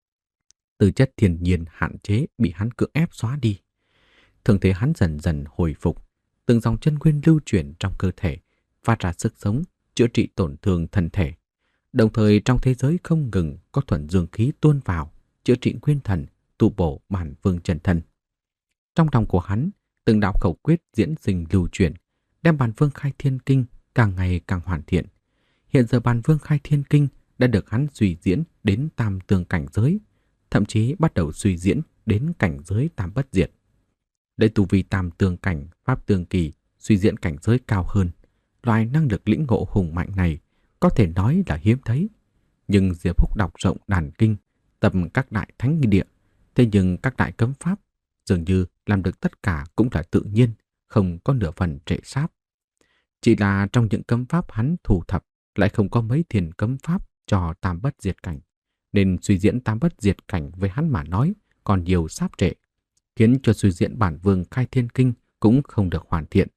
Tư chất thiên nhiên hạn chế bị hắn cưỡng ép xóa đi. Thường thế hắn dần dần hồi phục, từng dòng chân nguyên lưu chuyển trong cơ thể, phát ra sức sống, chữa trị tổn thương thân thể. Đồng thời trong thế giới không ngừng có thuần dương khí tuôn vào, chữa trị nguyên thần, tu bổ bản vương chân thân. Trong lòng của hắn, từng đạo khẩu quyết diễn sinh lưu chuyển, đem bản vương khai thiên kinh càng ngày càng hoàn thiện. Hiện giờ bản vương khai thiên kinh đã được hắn suy diễn đến tam tương cảnh giới, thậm chí bắt đầu suy diễn đến cảnh giới tam bất diệt. Để tu vi tam tương cảnh, pháp tương kỳ suy diễn cảnh giới cao hơn. Loại năng lực lĩnh ngộ hùng mạnh này có thể nói là hiếm thấy. Nhưng Diệp Húc đọc rộng đàn kinh, tập các đại thánh địa, thế nhưng các đại cấm pháp dường như làm được tất cả cũng là tự nhiên, không có nửa phần trệ sáp. Chỉ là trong những cấm pháp hắn thu thập lại không có mấy thiền cấm pháp cho tam bất diệt cảnh, nên suy diễn tam bất diệt cảnh với hắn mà nói còn nhiều sáp trệ, khiến cho suy diễn bản vương khai thiên kinh cũng không được hoàn thiện.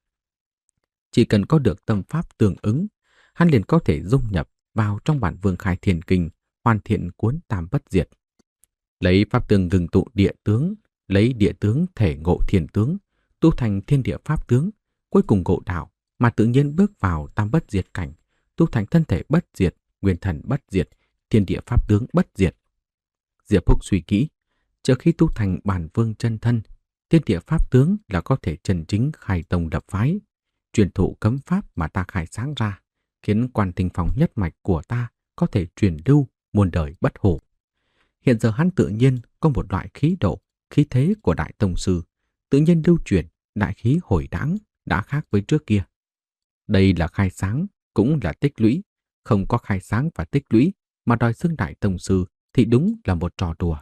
Chỉ cần có được tâm pháp tương ứng, hắn liền có thể dung nhập vào trong bản vương khai thiên kinh, hoàn thiện cuốn tam bất diệt. Lấy pháp tương ngừng tụ địa tướng, lấy địa tướng thể ngộ thiên tướng, tu thành thiên địa pháp tướng, cuối cùng ngộ đạo mà tự nhiên bước vào tam bất diệt cảnh, tu thành thân thể bất diệt, nguyên thần bất diệt, thiên địa pháp tướng bất diệt. Diệp Húc suy kỹ, chờ khi tu thành bản vương chân thân, thiên địa pháp tướng là có thể chân chính khai tông lập phái, truyền thụ cấm pháp mà ta khai sáng ra, khiến Quan Tinh Phong nhất mạch của ta có thể truyền lưu muôn đời bất hủ. Hiện giờ hắn tự nhiên có một loại khí độ, khí thế của đại tông sư, tự nhiên lưu truyền, đại khí hồi đãng, đã khác với trước kia. Đây là khai sáng, cũng là tích lũy. Không có khai sáng và tích lũy mà đòi xưng đại tông sư thì đúng là một trò đùa.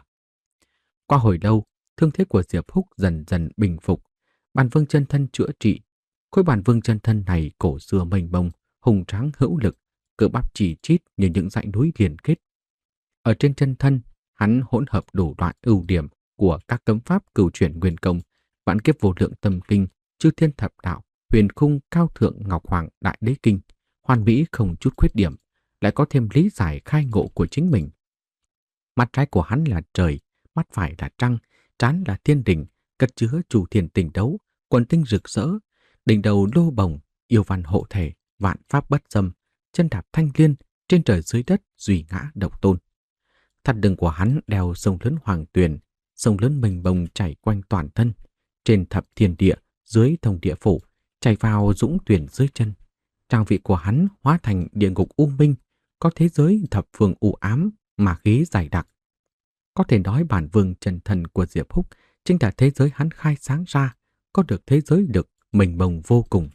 Qua hồi lâu, thương thế của Diệp Húc dần dần bình phục. Bản vương chân thân chữa trị. Khối bản vương chân thân này cổ xưa mênh mông, hùng tráng hữu lực, cơ bắp chỉ chít như những dãy núi liền kết. Ở trên chân thân, hắn hỗn hợp đủ loại ưu điểm của các cấm pháp cửu chuyển nguyên công, vạn kiếp vô lượng tâm kinh, chư thiên thập đạo, huyền khung cao thượng ngọc hoàng đại đế kinh, hoàn mỹ không chút khuyết điểm, lại có thêm lý giải khai ngộ của chính mình. Mắt trái của hắn là trời, mắt phải là trăng, trán là thiên đình, cất chứa chủ thiên tình đấu, quần tinh rực rỡ, đỉnh đầu lô bồng, yêu văn hộ thể, vạn pháp bất xâm, chân đạp thanh liên, trên trời dưới đất duy ngã độc tôn. Thắt lưng của hắn đeo sông lớn Hoàng Tuyền, sông lớn mênh mông chảy quanh toàn thân, trên thập thiên địa, dưới thông địa phủ, chảy vào dũng tuyển dưới chân. Trang vị của hắn hóa thành địa ngục u minh, có thế giới thập phương u ám, mà khí dày đặc. Có thể nói bản vương chân thần của Diệp Húc chính là thế giới hắn khai sáng ra, có được thế giới được mênh mông vô cùng.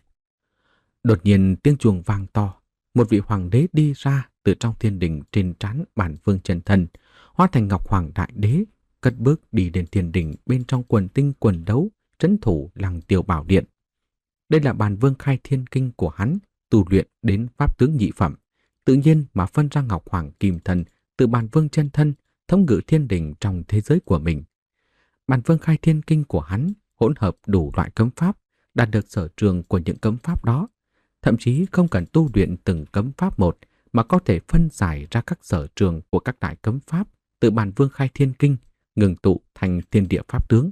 Đột nhiên tiếng chuông vang to, một vị hoàng đế đi ra từ trong thiên đình trên trán bản vương chân thần, hóa thành ngọc hoàng đại đế, cất bước đi đến thiên đình bên trong quần tinh quần đấu, trấn thủ lăng Tiêu Bảo Điện. Đây là bản vương khai thiên kinh của hắn, tu luyện đến pháp tướng nhị phẩm, tự nhiên mà phân ra ngọc hoàng kim thần từ bản vương chân thân, thống ngự thiên đình trong thế giới của mình. Bản vương khai thiên kinh của hắn hỗn hợp đủ loại cấm pháp, đạt được sở trường của những cấm pháp đó, thậm chí không cần tu luyện từng cấm pháp một mà có thể phân giải ra các sở trường của các đại cấm pháp từ bản vương khai thiên kinh, ngừng tụ thành thiên địa pháp tướng.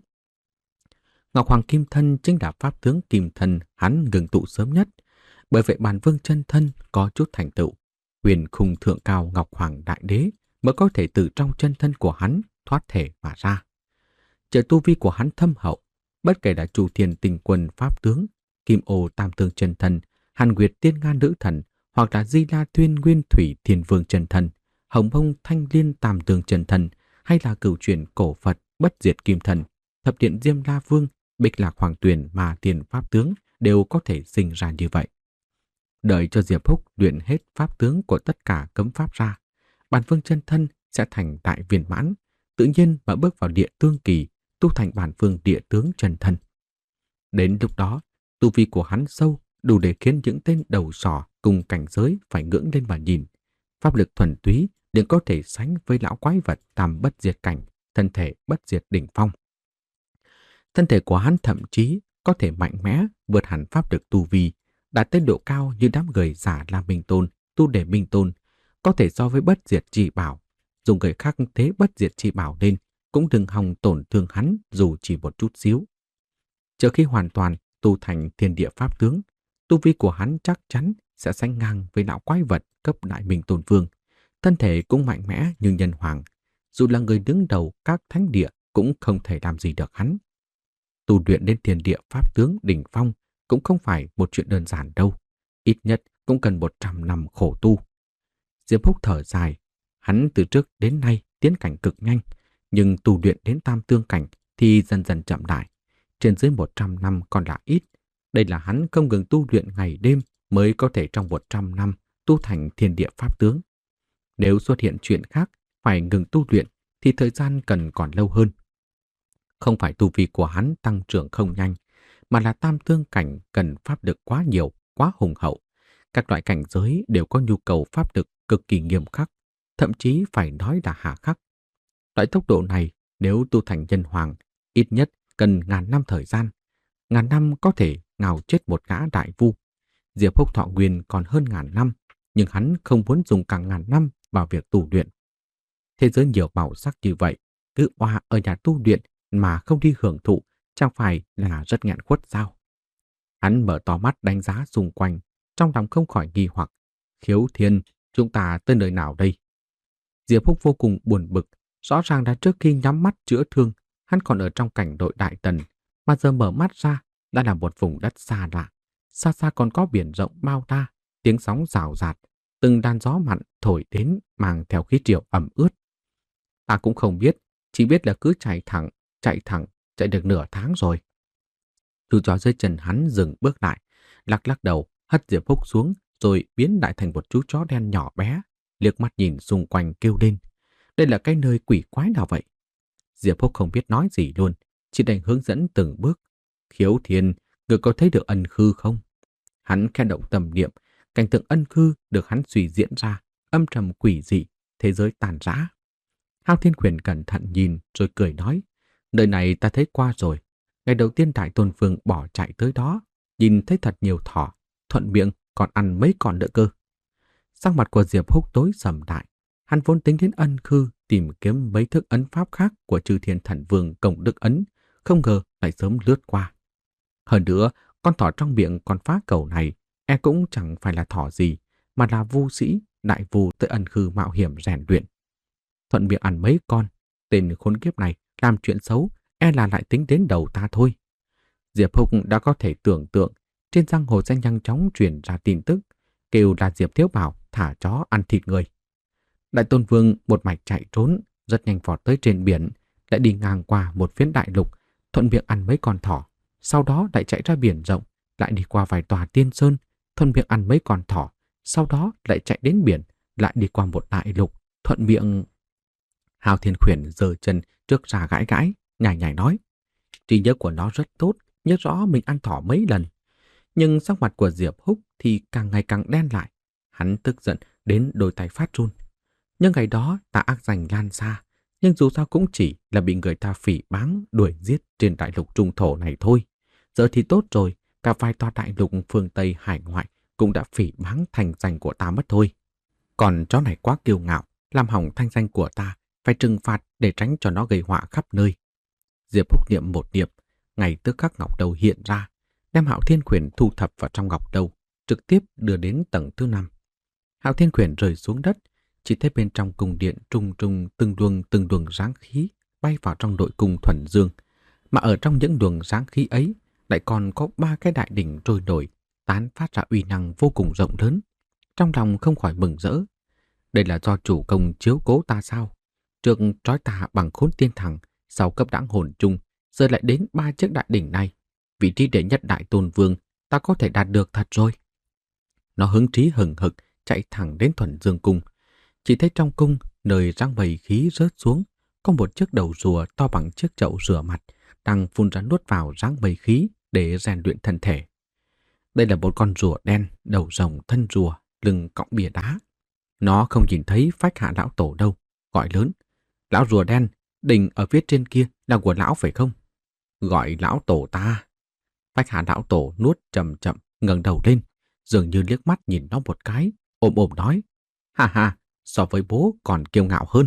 Ngọc Hoàng Kim Thân chính là pháp tướng kim thân hắn ngừng tụ sớm nhất, bởi vậy bản vương chân thân có chút thành tựu. Huyền khung thượng cao Ngọc Hoàng Đại Đế mới có thể từ trong chân thân của hắn thoát thể mà ra. Trợ tu vi của hắn thâm hậu, bất kể là Chu Thiên Tinh Quân pháp tướng, Kim Ô Tam Tương chân thân, Hàn Nguyệt Tiên Nga nữ thần, hoặc là Di La Tuyên Nguyên Thủy Thiên Vương chân thân, Hồng Bông Thanh Liên Tam Tương chân thân, hay là cửu truyền cổ Phật Bất Diệt Kim Thần, Thập Điện Diêm La Vương, Bích Lạc Hoàng Tuyền mà tiền pháp tướng đều có thể sinh ra như vậy. Đợi cho Diệp Húc luyện hết pháp tướng của tất cả cấm pháp ra, bản vương chân thân sẽ thành đại viên mãn, tự nhiên mà bước vào địa tương kỳ, tu thành bản vương địa tướng chân thân. Đến lúc đó, tu vi của hắn sâu, đủ để khiến những tên đầu sỏ cùng cảnh giới phải ngưỡng lên mà nhìn. Pháp lực thuần túy liền có thể sánh với lão quái vật tam bất diệt cảnh, thân thể bất diệt đỉnh phong. Thân thể của hắn thậm chí có thể mạnh mẽ vượt hẳn pháp lực tu vi, đạt tới độ cao như đám người giả La Minh Tôn, Tu Đề Minh Tôn, có thể so với bất diệt chi bảo. Dùng người khác thế bất diệt chi bảo lên, cũng đừng hòng tổn thương hắn dù chỉ một chút xíu. Chờ khi hoàn toàn tu thành thiên địa pháp tướng, tu vi của hắn chắc chắn sẽ sánh ngang với lão quái vật cấp Đại Minh Tôn Vương. Thân thể cũng mạnh mẽ như nhân hoàng, dù là người đứng đầu các thánh địa cũng không thể làm gì được hắn. Tu luyện đến thiên địa pháp tướng đỉnh phong cũng không phải một chuyện đơn giản đâu, ít nhất cũng cần một trăm năm khổ tu. Diệp Húc thở dài, hắn từ trước đến nay tiến cảnh cực nhanh, nhưng tu luyện đến tam tương cảnh thì dần dần chậm lại, trên dưới một trăm năm còn là ít. Đây là hắn không ngừng tu luyện ngày đêm mới có thể trong một trăm năm tu thành thiên địa pháp tướng. Nếu xuất hiện chuyện khác phải ngừng tu luyện thì thời gian cần còn lâu hơn. Không phải tu vi của hắn tăng trưởng không nhanh, mà là tam thương cảnh cần pháp lực quá nhiều, quá hùng hậu. Các loại cảnh giới đều có nhu cầu pháp lực cực kỳ nghiêm khắc, thậm chí phải nói là hà khắc. Loại tốc độ này nếu tu thành nhân hoàng, ít nhất cần ngàn năm thời gian. Ngàn năm có thể ngào chết một gã đại vu. Diệp Húc thọ nguyên còn hơn ngàn năm, nhưng hắn không muốn dùng cả ngàn năm vào việc tu luyện. Thế giới nhiều màu sắc như vậy, cứ oa ở nhà tu luyện mà không đi hưởng thụ, chẳng phải là rất nghẹn khuất sao? Hắn mở to mắt đánh giá xung quanh, trong lòng không khỏi nghi hoặc. Khiếu Thiên, chúng ta tới nơi nào đây? Diệp Húc vô cùng buồn bực, rõ ràng là trước khi nhắm mắt chữa thương, hắn còn ở trong cảnh đội Đại Tần, mà giờ mở mắt ra đã là một vùng đất xa lạ. Xa xa còn có biển rộng bao la, tiếng sóng rào rạt, từng đàn gió mặn thổi đến mang theo khí triều ẩm ướt. Ta cũng không biết, chỉ biết là cứ chạy thẳng, chạy thẳng, chạy được nửa tháng rồi. Chú chó dưới chân hắn dừng bước lại, lắc lắc đầu, hất Diệp Húc xuống, rồi biến đại thành một chú chó đen nhỏ bé, liếc mắt nhìn xung quanh kêu lên. Đây là cái nơi quỷ quái nào vậy? Diệp Húc không biết nói gì luôn, chỉ đành hướng dẫn từng bước. Khiếu Thiên, người có thấy được ân khư không? Hắn khen động tâm niệm, cảnh tượng ân khư được hắn suy diễn ra, âm trầm quỷ dị, thế giới tàn rã. Hao Thiên Quyền cẩn thận nhìn rồi cười nói, nơi này ta thấy qua rồi. Ngày đầu tiên Đại Tôn Vương bỏ chạy tới đó, nhìn thấy thật nhiều thỏ, thuận miệng còn ăn mấy con nữa cơ. Sắc mặt của Diệp Húc tối sầm lại, hắn vốn tính đến ân khư tìm kiếm mấy thức ấn pháp khác của Chư Thiên Thần Vương Cộng Đức Ấn, không ngờ lại sớm lướt qua. Hơn nữa, con thỏ trong miệng con phá cầu này e cũng chẳng phải là thỏ gì, mà là vu sĩ, đại vu tới ân khư mạo hiểm rèn luyện. Thuận miệng ăn mấy con, tên khốn kiếp này làm chuyện xấu, e là lại tính đến đầu ta thôi. Diệp Húc đã có thể tưởng tượng, trên giang hồ sẽ nhanh chóng truyền ra tin tức, kêu là Diệp Thiếu Bảo thả chó ăn thịt người. Đại Tôn Vương một mạch chạy trốn, rất nhanh vọt tới trên biển, lại đi ngang qua một phiến đại lục, thuận miệng ăn mấy con thỏ, sau đó lại chạy ra biển rộng, lại đi qua vài tòa tiên sơn, thuận miệng ăn mấy con thỏ, sau đó lại chạy đến biển, lại đi qua một đại lục, thuận miệng... Hao Thiên Khuyển giơ chân trước ra gãi gãi, nhảy nhảy nói. Trí nhớ của nó rất tốt, nhớ rõ mình ăn thỏ mấy lần. Nhưng sắc mặt của Diệp Húc thì càng ngày càng đen lại. Hắn tức giận đến đôi tay phát run. Nhưng ngày đó ta ác danh lan xa, nhưng dù sao cũng chỉ là bị người ta phỉ báng đuổi giết trên đại lục trung thổ này thôi. Giờ thì tốt rồi, cả vài tòa đại lục phương Tây hải ngoại cũng đã phỉ báng thành danh của ta mất thôi. Còn chó này quá kiêu ngạo, làm hỏng thanh danh của ta, phải trừng phạt để tránh cho nó gây họa khắp nơi. Diệp Húc niệm một niệm, ngày tức khắc ngọc đầu hiện ra, đem Hạo Thiên Quyền thu thập vào trong ngọc đầu, trực tiếp đưa đến tầng thứ năm. Hạo Thiên Quyền rơi xuống đất, chỉ thấy bên trong cung điện trung trung từng luồng từng luồng sáng khí bay vào trong nội cung thuần dương, mà ở trong những luồng sáng khí ấy lại còn có ba cái đại đỉnh trôi nổi, tán phát ra uy năng vô cùng rộng lớn. Trong lòng không khỏi mừng rỡ. Đây là do chủ công chiếu cố ta sao? Trước trói ta bằng khốn tiên thẳng, sau cấp đãng hồn chung, giờ lại đến ba chiếc đại đỉnh này. Vị trí đệ nhất Đại Tôn Vương ta có thể đạt được thật rồi. Nó hứng trí hừng hực chạy thẳng đến thuần dương cung. Chỉ thấy trong cung, nơi răng bầy khí rớt xuống, có một chiếc đầu rùa to bằng chiếc chậu rửa mặt, đang phun ra nuốt vào răng bầy khí để rèn luyện thân thể. Đây là một con rùa đen, đầu rồng thân rùa, lưng cõng bìa đá. Nó không nhìn thấy Phách Hạ lão tổ đâu, gọi lớn. Lão rùa đen, đỉnh ở phía trên kia là của lão phải không? Gọi lão tổ ta. Phách Hạ lão tổ nuốt chậm chậm, ngẩng đầu lên, dường như liếc mắt nhìn nó một cái, ôm ôm nói. Ha ha, so với bố còn kiêu ngạo hơn.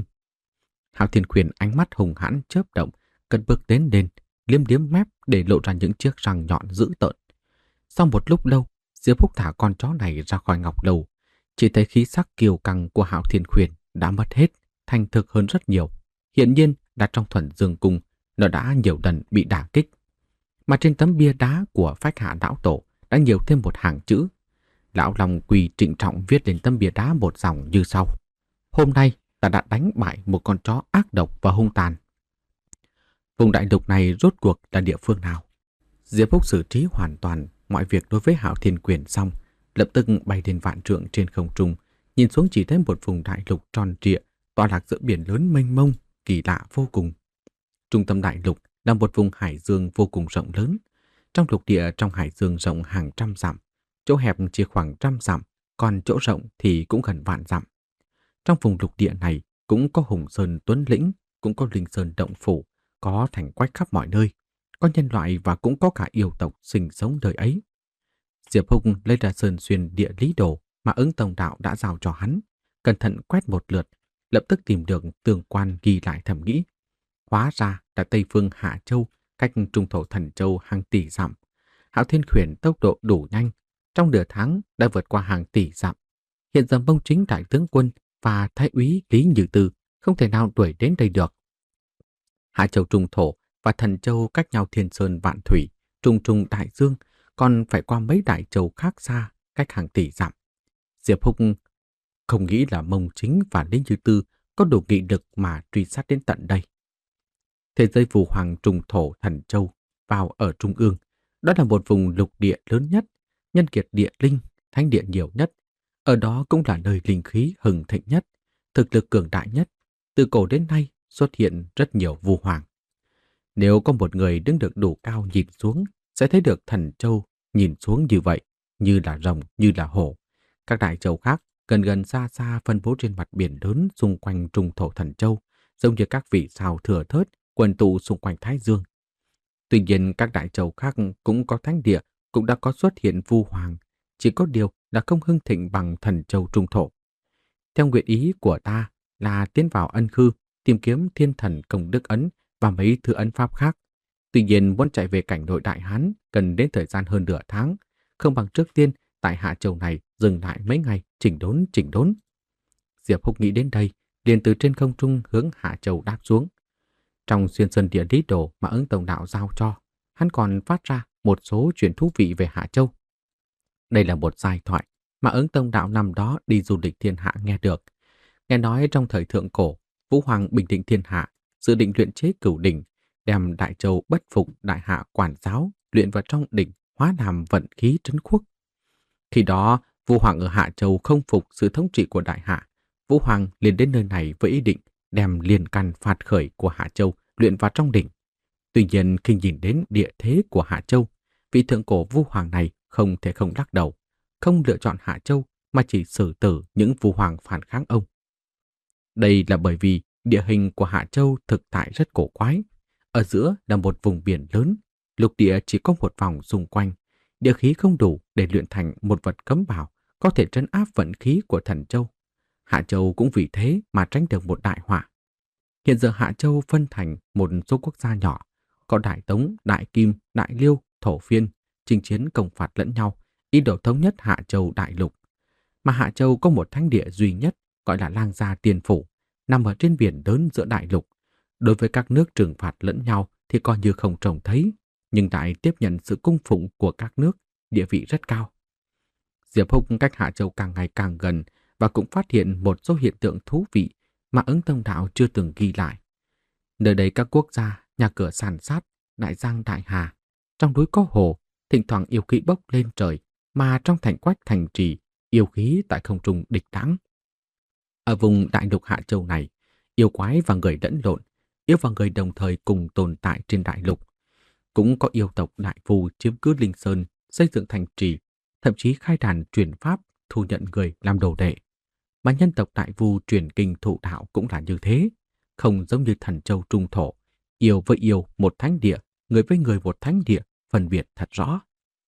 Hạo Thiên Quyền ánh mắt hùng hãn chớp động, cất bước đến lên, liếm liếm mép để lộ ra những chiếc răng nhọn dữ tợn. Sau một lúc lâu, Diệp Húc thả con chó này ra khỏi ngọc lầu, chỉ thấy khí sắc kiêu căng của Hạo Thiên Quyền đã mất hết, thành thực hơn rất nhiều. Hiện nhiên đã trong thuần dương cung, nó đã nhiều lần bị đả kích. Mà trên tấm bia đá của Phách Hạ lão tổ đã nhiều thêm một hàng chữ. Lão Long quỳ trịnh trọng viết lên tấm bia đá một dòng như sau. Hôm nay ta đã đánh bại một con chó ác độc và hung tàn. Vùng đại lục này rốt cuộc là địa phương nào? Diệp Húc xử trí hoàn toàn, mọi việc đối với Hạo Thiên Quyền xong, lập tức bay lên vạn trượng trên không trung, nhìn xuống chỉ thấy một vùng đại lục tròn trịa, tọa lạc giữa biển lớn mênh mông, kỳ lạ vô cùng. Trung tâm đại lục là một vùng hải dương vô cùng rộng lớn. Trong lục địa trong hải dương rộng hàng trăm dặm, chỗ hẹp chỉ khoảng trăm dặm, còn chỗ rộng thì cũng gần vạn dặm. Trong vùng lục địa này cũng có Hùng Sơn Tuấn Lĩnh, cũng có Linh Sơn Động Phủ, có thành quách khắp mọi nơi, có nhân loại và cũng có cả yêu tộc sinh sống nơi ấy. Diệp Hùng lấy ra sơn xuyên địa lý đồ mà Ứng Tông Đạo đã giao cho hắn, cẩn thận quét một lượt, lập tức tìm được tương quan ghi lại thầm nghĩ. Hóa ra là Tây Phương Hạ Châu, cách trung thổ Thần Châu hàng tỷ dặm. Hạo Thiên Khuyển tốc độ đủ nhanh, trong nửa tháng đã vượt qua hàng tỷ dặm. Hiện giờ Mông Chính đại tướng quân và thái úy Lý Như Tư không thể nào đuổi đến đây được. Hạ Châu trung thổ và Thần Châu cách nhau thiên sơn vạn thủy, trùng trùng đại dương, còn phải qua mấy đại châu khác xa, cách hàng tỷ dặm. Diệp Hùng không nghĩ là Mông Chính và Lý Như Tư có đủ nghị lực mà truy sát đến tận đây. Thế giới phù hoàng trùng thổ Thần Châu vào ở trung ương, đó là một vùng lục địa lớn nhất, nhân kiệt địa linh, thánh địa nhiều nhất. Ở đó cũng là nơi linh khí hừng thịnh nhất, thực lực cường đại nhất. Từ cổ đến nay xuất hiện rất nhiều vu hoàng. Nếu có một người đứng được đủ cao nhìn xuống, sẽ thấy được Thần Châu nhìn xuống như vậy, như là rồng, như là hổ. Các đại châu khác gần gần xa xa phân bố trên mặt biển lớn xung quanh trung thổ Thần Châu, giống như các vị sao thừa thớt quần tụ xung quanh Thái Dương. Tuy nhiên các đại châu khác cũng có thánh địa, cũng đã có xuất hiện vu hoàng, chỉ có điều là không hưng thịnh bằng Thần Châu trung thổ. Theo nguyện ý của ta là tiến vào ân khư, tìm kiếm thiên thần công đức ấn và mấy thứ ấn pháp khác. Tuy nhiên muốn chạy về cảnh nội Đại Hán cần đến thời gian hơn nửa tháng, không bằng trước tiên tại Hạ Châu này dừng lại mấy ngày chỉnh đốn chỉnh đốn. Diệp Húc nghĩ đến đây, liền từ trên không trung hướng Hạ Châu đáp xuống. Trong xuyên sơn địa lý đồ mà Ứng Tông Đạo giao cho, hắn còn phát ra một số chuyện thú vị về Hạ Châu. Đây là một giai thoại mà Ứng Tông Đạo năm đó đi du lịch thiên hạ nghe được. Nghe nói trong thời thượng cổ, Vũ Hoàng bình định thiên hạ, dự định luyện chế cửu đỉnh, đem Đại Châu bất phục đại hạ quản giáo, luyện vào trong đỉnh, hóa làm vận khí trấn quốc. Khi đó, Vũ Hoàng ở Hạ Châu không phục sự thống trị của đại hạ. Vũ Hoàng liền đến nơi này với ý định đem liên căn phạt khởi của Hạ Châu luyện vào trong đỉnh. Tuy nhiên khi nhìn đến địa thế của Hạ Châu, vị thượng cổ Vũ Hoàng này không thể không lắc đầu, không lựa chọn Hạ Châu mà chỉ xử tử những Vũ Hoàng phản kháng ông. Đây là bởi vì địa hình của Hạ Châu thực tại rất cổ quái. Ở giữa là một vùng biển lớn, lục địa chỉ có một vòng xung quanh, địa khí không đủ để luyện thành một vật cấm bảo có thể trấn áp vận khí của Thần Châu. Hạ Châu cũng vì thế mà tránh được một đại họa. Hiện giờ Hạ Châu phân thành một số quốc gia nhỏ, có Đại Tống, Đại Kim, Đại Liêu, Thổ Phiên, chinh chiến công phạt lẫn nhau, ý đồ thống nhất Hạ Châu đại lục. Mà Hạ Châu có một thánh địa duy nhất gọi là Lang Gia Tiên Phủ, nằm ở trên biển lớn giữa đại lục. Đối với các nước trừng phạt lẫn nhau thì coi như không trông thấy, nhưng lại tiếp nhận sự cung phụng của các nước, địa vị rất cao. Diệp Húc cách Hạ Châu càng ngày càng gần và cũng phát hiện một số hiện tượng thú vị mà Ứng Tông Đạo chưa từng ghi lại. Nơi đây các quốc gia, nhà cửa san sát, đại giang đại hà, trong núi có hồ, thỉnh thoảng yêu khí bốc lên trời, mà trong thành quách thành trì, yêu khí tại không trung địch đãng. Ở vùng đại lục Hạ Châu này, yêu quái và người lẫn lộn, yêu và người đồng thời cùng tồn tại trên đại lục. Cũng có yêu tộc đại phù chiếm cứ Linh Sơn, xây dựng thành trì, thậm chí khai đàn truyền pháp, thu nhận người làm đồ đệ. Mà nhân tộc đại vu truyền kinh thụ đạo cũng là như thế, không giống như Thần Châu trung thổ, yêu với yêu một thánh địa, người với người một thánh địa, phân biệt thật rõ.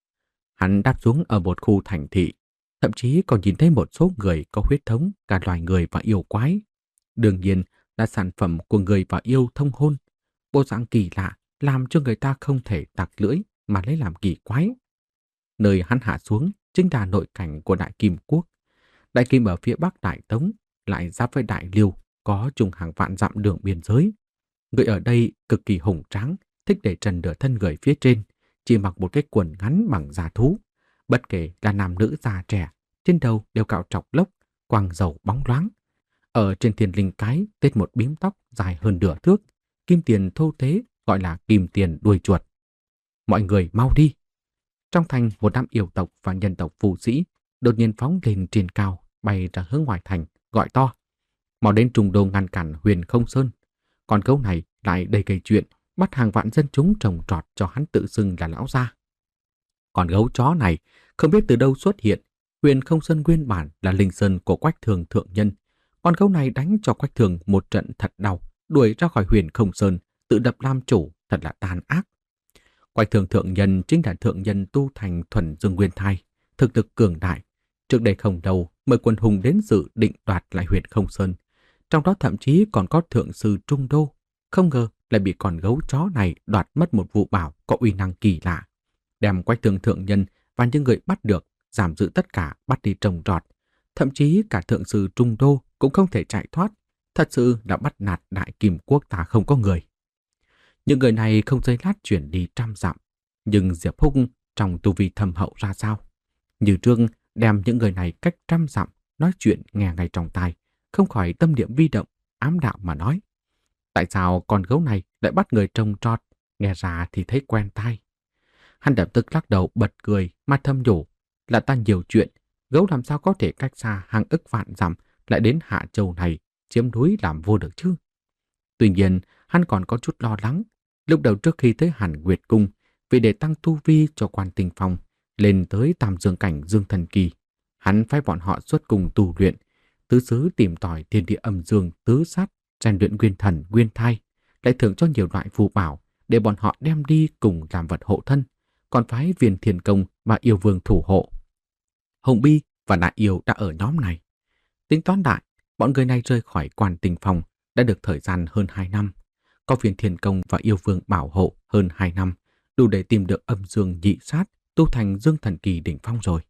Hắn đáp xuống ở một khu thành thị, thậm chí còn nhìn thấy một số người có huyết thống cả loài người và yêu quái. Đương nhiên là sản phẩm của người và yêu thông hôn, bộ dạng kỳ lạ làm cho người ta không thể tặc lưỡi mà lấy làm kỳ quái. Nơi hắn hạ xuống chính là nội cảnh của Đại Kim Quốc. Đại Kim ở phía bắc Đại Tống, lại giáp với Đại Liêu, có chung hàng vạn dặm đường biên giới. Người ở đây cực kỳ hùng tráng, thích để trần nửa thân người phía trên, chỉ mặc một cái quần ngắn bằng da thú. Bất kể là nam nữ già trẻ, trên đầu đều cạo trọc lốc, quàng dầu bóng loáng. Ở trên thiên linh cái tết một bím tóc dài hơn nửa thước, kim tiền thô tế gọi là kim tiền đuôi chuột. Mọi người mau đi! Trong thành, một đám yêu tộc và nhân tộc phù sĩ đột nhiên phóng lên trên cao, bay ra hướng ngoài thành, gọi to: mau đến Trùng Đô ngăn cản Huyền Không Sơn. Con gấu này lại đầy gây chuyện, bắt hàng vạn dân chúng trồng trọt cho hắn tự xưng là lão gia. Con gấu chó này không biết từ đâu xuất hiện. Huyền Không Sơn nguyên bản là linh sơn của Quách Thường thượng nhân. Con gấu này đánh cho Quách Thường một trận thật đau, đuổi ra khỏi Huyền Không Sơn, tự đập làm chủ, thật là tàn ác. Quách Thường thượng nhân chính là thượng nhân tu thành thuần dương nguyên thai, thực lực cường đại. Trước đây không lâu mời quân hùng đến dự định đoạt lại Huyền Không Sơn. Trong đó thậm chí còn có thượng sư Trung Đô. Không ngờ lại bị con gấu chó này đoạt mất một vụ bảo có uy năng kỳ lạ, đem Quách Thường thượng nhân và những người bắt được giảm giữ tất cả, bắt đi trồng trọt. Thậm chí cả thượng sư Trung Đô cũng không thể chạy thoát. Thật sự là bắt nạt đại kim quốc ta không có người. Những người này không giây lát chuyển đi trăm dặm. Nhưng Diệp Húc trong tu vi thâm hậu ra sao? Như Trương đem những người này cách trăm dặm, nói chuyện nghe ngay trong tai, không khỏi tâm niệm vi động, ám đạo mà nói: tại sao con gấu này lại bắt người trồng trọt? Nghe ra thì thấy quen tai. Hắn lập tức lắc đầu bật cười, mà thầm nhủ: là ta nhiều chuyện, gấu làm sao có thể cách xa hàng ức vạn dặm lại đến Hạ Châu này chiếm núi làm vua được chứ? Tuy nhiên, hắn còn có chút lo lắng. Lúc đầu trước khi tới Hàn Nguyệt Cung, vì để tăng tu vi cho Quan Tinh Phong lên tới Tam Dương cảnh Dương Thần Kỳ, hắn phái bọn họ xuất cùng tu luyện, tứ xứ tìm tòi thiên địa âm dương tứ sát, rèn luyện nguyên thần nguyên thai, lại thưởng cho nhiều loại phù bảo để bọn họ đem đi cùng làm vật hộ thân, còn phái Viên Thiên Công và Yêu Vương thủ hộ. Hồng Bi và Đại Yêu đã ở nhóm này. Tính toán đại, bọn người này rời khỏi Quan Tinh Phong đã được thời gian hơn hai năm. Có Viên Thiên Công và Yêu Vương bảo hộ hơn hai năm, đủ để tìm được âm dương nhị sát, tu thành Dương Thần Kỳ đỉnh phong rồi.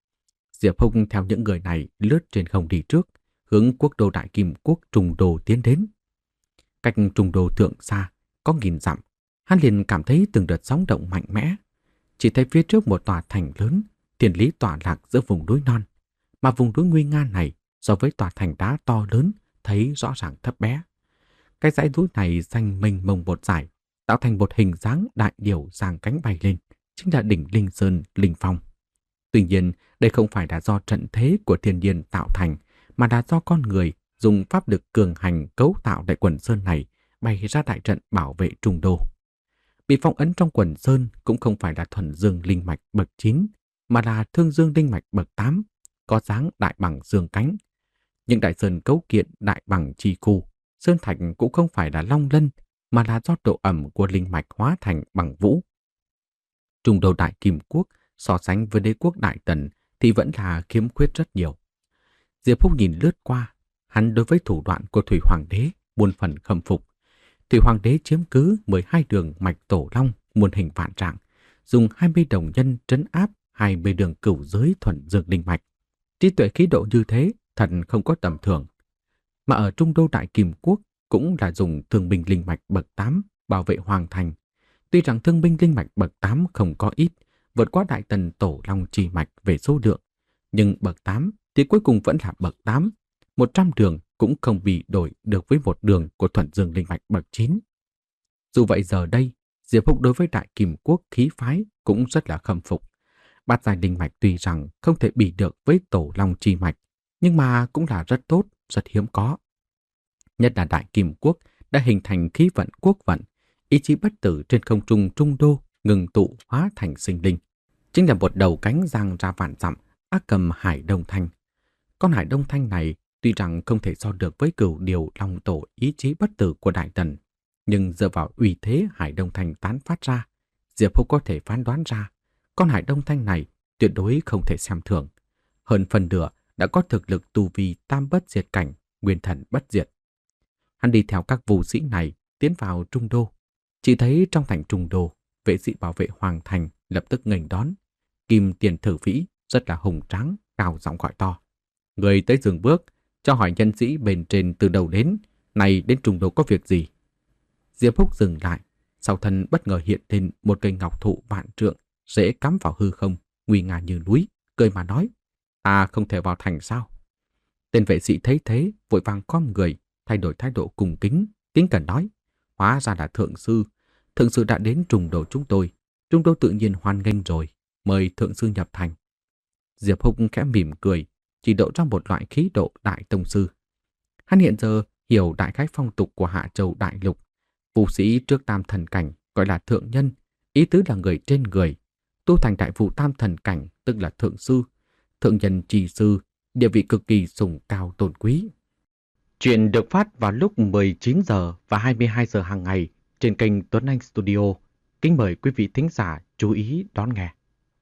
Diệp Húc theo những người này lướt trên không đi trước, hướng quốc đô Đại Kim Quốc Trùng Đô tiến đến. Cách Trùng Đô thượng xa có nghìn dặm, hắn liền cảm thấy từng đợt sóng động mạnh mẽ. Chỉ thấy phía trước một tòa thành lớn, thiên lý tọa lạc giữa vùng núi non, mà vùng núi nguy nga này so với tòa thành đá to lớn thấy rõ ràng thấp bé. Cái dãy núi này xanh mênh mông một dải, tạo thành một hình dáng đại điểu giang cánh bay lên, chính là đỉnh Linh Sơn Linh Phong. Tuy nhiên, đây không phải là do trận thế của thiên nhiên tạo thành, mà là do con người dùng pháp lực cường hành cấu tạo đại quần sơn này bày ra đại trận bảo vệ Trùng Đô. Bị phong ấn trong quần sơn cũng không phải là thuần dương linh mạch bậc chín, mà là thương dương linh mạch bậc tám, có dáng đại bằng dương cánh. Nhưng đại sơn cấu kiện đại bằng chi khu, sơn thạch cũng không phải là long lân, mà là do độ ẩm của linh mạch hóa thành bằng vũ. Trùng Đô Đại Kim Quốc so sánh với đế quốc Đại Tần thì vẫn là khiếm khuyết rất nhiều. Diệp Húc nhìn lướt qua, hắn đối với thủ đoạn của Thủy Hoàng đế muôn phần khâm phục. Thủy Hoàng đế chiếm cứ mười hai đường mạch tổ long muôn hình vạn trạng, dùng hai mươi đồng nhân trấn áp hai mươi đường cửu giới thuần dương linh mạch. Trí tuệ khí độ như thế thật không có tầm thường. Mà ở Trung Đô Đại Kim Quốc cũng là dùng thương binh linh mạch bậc tám bảo vệ hoàng thành. Tuy rằng thương binh linh mạch bậc tám không có ít, vượt qua Đại Tần tổ long chi mạch về số lượng, nhưng bậc tám thì cuối cùng vẫn là bậc tám. một trăm đường cũng không bị đổi được với một đường của thuần dương linh mạch bậc chín. Dù vậy giờ đây, Diệp Húc đối với Đại Kim Quốc khí phái cũng rất là khâm phục. Bát giai linh mạch tuy rằng không thể bị được với tổ long chi mạch, nhưng mà cũng là rất tốt, rất hiếm có. Nhất là Đại Kim Quốc đã hình thành khí vận quốc vận, ý chí bất tử trên không trung Trung Đô ngừng tụ hóa thành sinh linh. Chính là một đầu cánh giang ra vạn dặm, ác cầm Hải Đông Thanh. Con Hải Đông Thanh này tuy rằng không thể so được với cửu điều long tổ ý chí bất tử của Đại Tần, nhưng dựa vào uy thế Hải Đông Thanh tán phát ra, Diệp Húc có thể phán đoán ra con Hải Đông Thanh này tuyệt đối không thể xem thường. Hơn phần nửa đã có thực lực tu vi tam bất diệt cảnh, nguyên thần bất diệt. Hắn đi theo các vũ sĩ này tiến vào Trung Đô. Chỉ thấy trong thành Trung Đô, vệ sĩ bảo vệ hoàng thành lập tức nghênh đón. Kim Tiền Thử Vĩ rất là hùng tráng, cao giọng gọi to: người tới dừng bước, cho hỏi nhân sĩ bên trên từ đầu đến, này đến Trung Đô có việc gì? Diệp Húc dừng lại, sau thân bất ngờ hiện lên một cây ngọc thụ vạn trượng, rễ cắm vào hư không, nguy nga như núi, cười mà nói: ta không thể vào thành sao? Tên vệ sĩ thấy thế, vội vàng khom người, thay đổi thái độ cung kính, kính cẩn nói: hóa ra là thượng sư, thượng sư đã đến Trùng Đô chúng tôi, Trung Đô tự nhiên hoan nghênh rồi, mời thượng sư nhập thành. Diệp Húc khẽ mỉm cười, chỉ độ trong một loại khí độ đại tông sư. Hắn hiện giờ hiểu đại khái phong tục của Hạ Châu đại lục. Vũ sĩ trước tam thần cảnh gọi là thượng nhân, ý tứ là người trên người. Tu thành đại vụ tam thần cảnh tức là thượng sư, thượng nhân trì sư, địa vị cực kỳ sùng cao tôn quý. Chuyện được phát vào lúc mười chín giờ và hai mươi hai giờ hàng ngày trên kênh Tuấn Anh Studio. Kính mời quý vị thính giả chú ý đón nghe.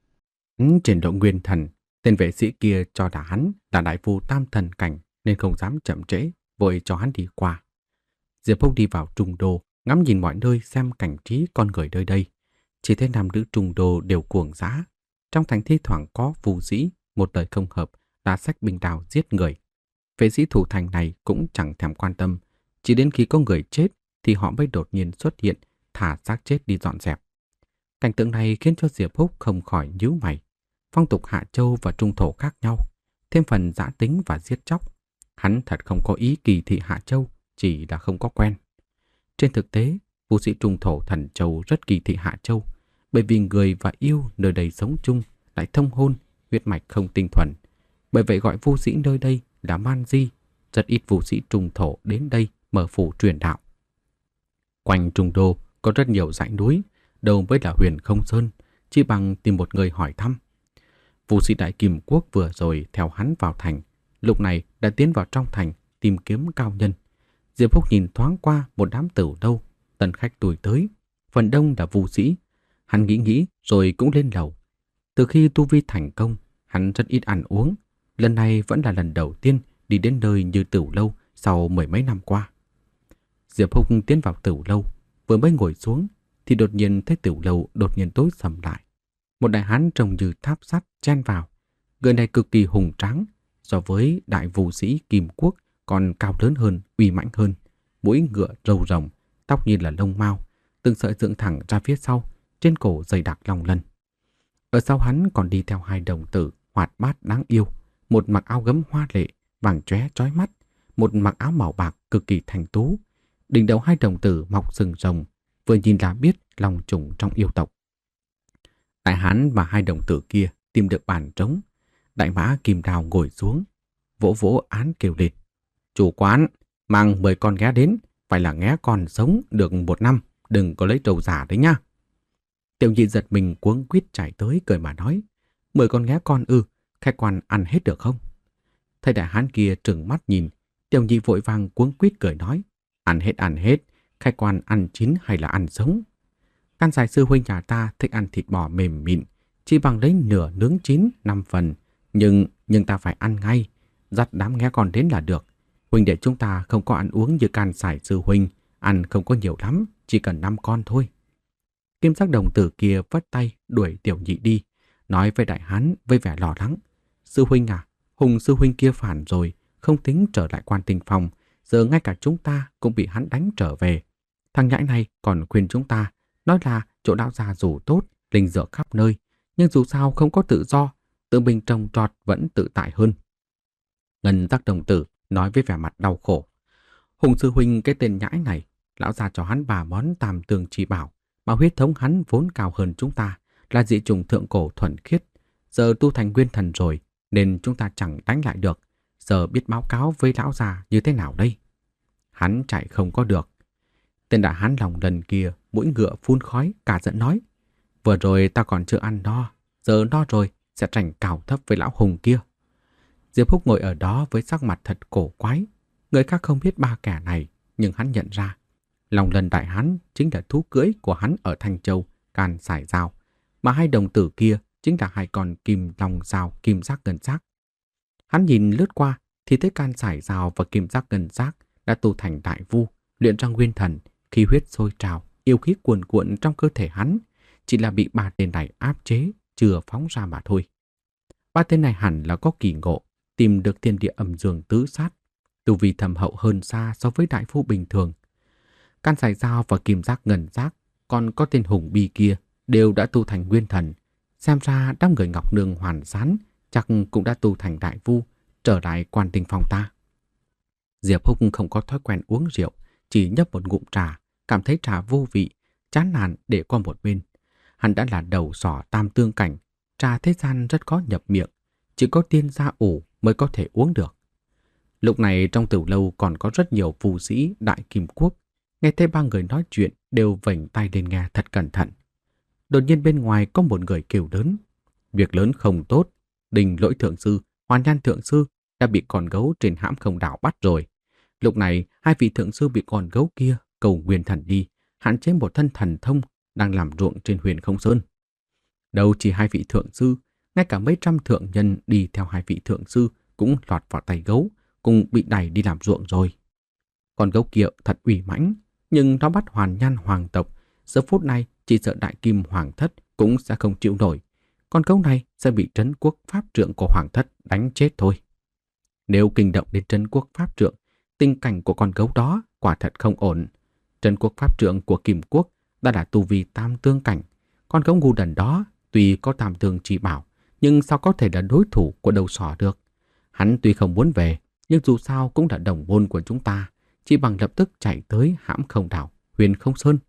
Trên độ nguyên thần, tên vệ sĩ kia cho là hắn là đại phu tam thần cảnh nên không dám chậm trễ, vội cho hắn đi qua. Diệp Húc đi vào trung đô, ngắm nhìn mọi nơi xem cảnh trí con người nơi đây. Chỉ thấy nam nữ trung đô đều cuồng dã. Trong thành thi thoảng có phù sĩ, một lời không hợp là xách binh đao giết người. Vệ sĩ thủ thành này cũng chẳng thèm quan tâm, chỉ đến khi có người chết thì họ mới đột nhiên xuất hiện, thả xác chết đi dọn dẹp. Cảnh tượng này khiến cho Diệp Húc không khỏi nhíu mày. Phong tục Hạ Châu và Trung Thổ khác nhau, thêm phần dã tính và giết chóc. Hắn thật không có ý kỳ thị Hạ Châu, chỉ là không có quen. Trên thực tế, vũ sĩ Trung Thổ Thần Châu rất kỳ thị Hạ Châu, bởi vì người và yêu nơi đây sống chung, lại thông hôn, huyết mạch không tinh thuần. Bởi vậy gọi vũ sĩ nơi đây là man di, rất ít vũ sĩ Trung Thổ đến đây mở phủ truyền đạo. Quanh Trung Đô có rất nhiều dãy núi, đâu mới là Huyền Không Sơn, chỉ bằng tìm một người hỏi thăm. Vũ sĩ Đại Kim Quốc vừa rồi theo hắn vào thành, lúc này đã tiến vào trong thành tìm kiếm cao nhân. Diệp Húc nhìn thoáng qua một đám tửu đâu, tân khách tuổi tới, phần đông là vũ sĩ. Hắn nghĩ nghĩ rồi cũng lên lầu. Từ khi tu vi thành công, hắn rất ít ăn uống. Lần này vẫn là lần đầu tiên đi đến nơi như tửu lâu sau mười mấy năm qua. Diệp Húc tiến vào tửu lâu, vừa mới ngồi xuống thì đột nhiên thấy tửu lâu đột nhiên tối sầm lại. Một đại hán trông như tháp sắt chen vào. Người này cực kỳ hùng tráng, so với đại vũ sĩ Kim Quốc còn cao lớn hơn, uy mãnh hơn. Mũi ngựa râu rồng, tóc như là lông mao, từng sợi dựng thẳng ra phía sau, trên cổ dày đặc long lân. Ở sau hắn còn đi theo hai đồng tử hoạt bát đáng yêu, một mặc áo gấm hoa lệ, vàng chóe chói mắt, một mặc áo màu bạc cực kỳ thanh tú. Đỉnh đầu hai đồng tử mọc sừng rồng, vừa nhìn là biết lòng trùng trong yêu tộc. Đại hán và hai đồng tử kia tìm được bàn trống. Đại mã Kim Đào ngồi xuống, vỗ vỗ án kêu lên: "Chủ quán, mang mười con nghé đến, phải là nghé còn sống được một năm, đừng có lấy trâu giả đấy nha." Tiểu nhị giật mình cuống quýt chạy tới cười mà nói: "Mười con nghé con ư, khách quan ăn hết được không?" Thấy đại hán kia trừng mắt nhìn, tiểu nhị vội vàng cuống quýt cười nói: "Ăn hết ăn hết, khách quan ăn chín hay là ăn sống?" Can Giải sư huynh nhà ta thích ăn thịt bò mềm mịn, chỉ bằng lấy nửa nướng chín năm phần, nhưng nhưng ta phải ăn ngay, dắt đám nghé con đến là được. Huynh đệ chúng ta không có ăn uống như Can Giải sư huynh, ăn không có nhiều lắm, chỉ cần năm con thôi. Kim sắc đồng tử kia vất tay đuổi tiểu nhị đi, nói với đại hán với vẻ lo lắng: "Sư huynh à, Hùng sư huynh kia phản rồi, không tính trở lại Quan Tinh Phòng, giờ ngay cả chúng ta cũng bị hắn đánh trở về. Thằng nhãi này còn khuyên chúng ta, nói là chỗ đạo già dù tốt, linh dược khắp nơi, nhưng dù sao không có tự do, tự mình trồng trọt vẫn tự tại hơn." Ngân giác đồng tử nói với vẻ mặt đau khổ: "Hùng sư huynh cái tên nhãi này, lão già cho hắn bà món tam tường chi bảo, mà huyết thống hắn vốn cao hơn chúng ta, là dị chủng thượng cổ thuần khiết. Giờ tu thành nguyên thần rồi, nên chúng ta chẳng đánh lại được. Giờ biết báo cáo với lão già như thế nào đây?" Hắn chạy không có được. Tên đại hán lòng lần kia, mũi ngựa phun khói, cả giận nói: "Vừa rồi ta còn chưa ăn no, giờ no rồi sẽ tranh cao thấp với lão Hùng kia." Diệp Húc ngồi ở đó với sắc mặt thật cổ quái. Người khác không biết ba kẻ này, nhưng hắn nhận ra lòng lần đại hán chính là thú cưỡi của hắn ở Thanh Châu, Can Sải Dao, mà hai đồng tử kia chính là hai con kim long dao kim giác ngân giác. Hắn nhìn lướt qua thì thấy Can Sải Dao và kim giác ngân giác đã tu thành đại vu, luyện ra nguyên thần, khí huyết sôi trào, yêu khí cuồn cuộn trong cơ thể hắn, chỉ là bị ba tên này áp chế, chưa phóng ra mà thôi. Ba tên này hẳn là có kỳ ngộ, tìm được thiên địa âm dương tứ sát, tu vi thâm hậu hơn xa so với đại phu bình thường. Can Sải Dao và kim giác ngân giác, còn có tên Hùng Bi kia đều đã tu thành nguyên thần. Xem ra đám người Ngọc Nương Hoàn Sán chắc cũng đã tu thành đại vu, trở lại Quan Tinh Phong ta. Diệp Húc không có thói quen uống rượu, chỉ nhấp một ngụm trà, cảm thấy trà vô vị, chán nản để qua một bên. Hắn đã là đầu sỏ tam tương cảnh, trà thế gian rất khó nhập miệng, chỉ có tiên gia ủ mới có thể uống được. Lúc này trong tiểu lâu còn có rất nhiều phù sĩ Đại Kim Quốc, nghe thấy ba người nói chuyện đều vểnh tai lên nghe thật cẩn thận. Đột nhiên bên ngoài có một người kêu lớn. Việc lớn không tốt, Đình Lỗi Thượng Sư, Hoàn Nhan Thượng Sư đã bị con gấu trên hãm không đảo bắt rồi. Lúc này hai vị thượng sư bị con gấu kia cầu nguyên thần đi, hạn chế một thân thần thông đang làm ruộng trên Huyền Không Sơn. Đâu chỉ hai vị thượng sư, ngay cả mấy trăm thượng nhân đi theo hai vị thượng sư cũng lọt vào tay gấu, cùng bị đẩy đi làm ruộng rồi. Con gấu kia thật uy mãnh, nhưng nó bắt Hoàn Nhan hoàng tộc, giờ phút này chỉ sợ Đại Kim hoàng thất cũng sẽ không chịu nổi. Con gấu này sẽ bị trấn quốc pháp trượng của hoàng thất đánh chết thôi. Nếu kinh động đến trấn quốc pháp trượng, tình cảnh của con gấu đó quả thật không ổn. Trấn quốc pháp trượng của Kim Quốc đã là tu vi tam tương cảnh. Con gấu ngu đần đó tuy có tam tương chỉ bảo, nhưng sao có thể là đối thủ của đầu sỏ được. Hắn tuy không muốn về, nhưng dù sao cũng là đồng môn của chúng ta, chỉ bằng lập tức chạy tới hãm không đảo, Huyền Không Sơn.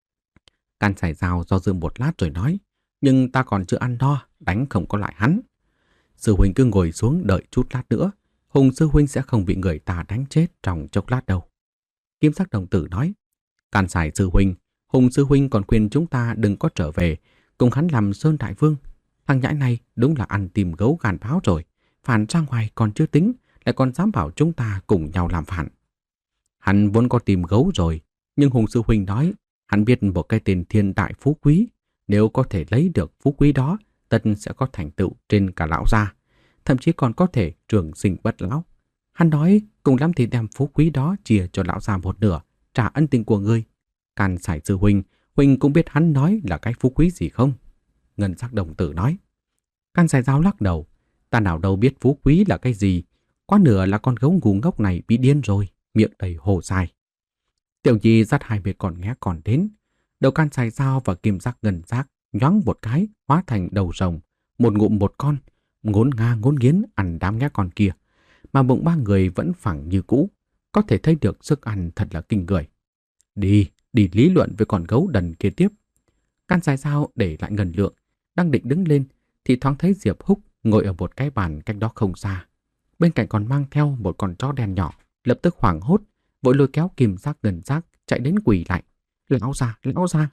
Can Sải Dao do dự một lát rồi nói, nhưng ta còn chưa ăn no, đánh không có lại hắn. Sư huynh cứ ngồi xuống đợi chút lát nữa, Hùng sư huynh sẽ không bị người ta đánh chết trong chốc lát đâu. Kim sắc đồng tử nói, Can Sải sư huynh, Hùng sư huynh còn khuyên chúng ta đừng có trở về, cùng hắn làm Sơn Đại Vương. Thằng nhãi này đúng là ăn tìm gấu gàn báo rồi, phản ra ngoài còn chưa tính, lại còn dám bảo chúng ta cùng nhau làm phản. Hắn vốn có tìm gấu rồi, nhưng Hùng sư huynh nói, hắn biết một cái tên thiên đại phú quý, nếu có thể lấy được phú quý đó, tất sẽ có thành tựu trên cả lão gia, thậm chí còn có thể trường sinh bất lão. Hắn nói cùng lắm thì đem phú quý đó chia cho lão gia một nửa, trả ân tình của ngươi. Can Sải sư huynh, huynh cũng biết hắn nói là cái phú quý gì không? Ngân sắc đồng tử nói. Can Sải Dao lắc đầu, ta nào đâu biết phú quý là cái gì, quá nửa là con gấu ngu ngốc này bị điên rồi, miệng đầy hồ sai. Tiểu Nhi dắt hai mẹ con nghe còn đến, đầu Can Sải Dao và kim sắc ngân sắc nhoáng một cái hóa thành đầu rồng, một ngụm một con, ngốn nga ngốn nghiến ăn đám nghe con kia, mà bụng ba người vẫn phẳng như cũ, có thể thấy được sức ăn thật là kinh người. Đi, đi lý luận với con gấu đần kia tiếp. Can Sải Dao để lại Ngân Lượng, đang định đứng lên thì thoáng thấy Diệp Húc ngồi ở một cái bàn cách đó không xa, bên cạnh còn mang theo một con chó đen nhỏ, lập tức hoảng hốt, vội lôi kéo kim sắc ngân sắc chạy đến quỳ lại. Lão gia, lão gia.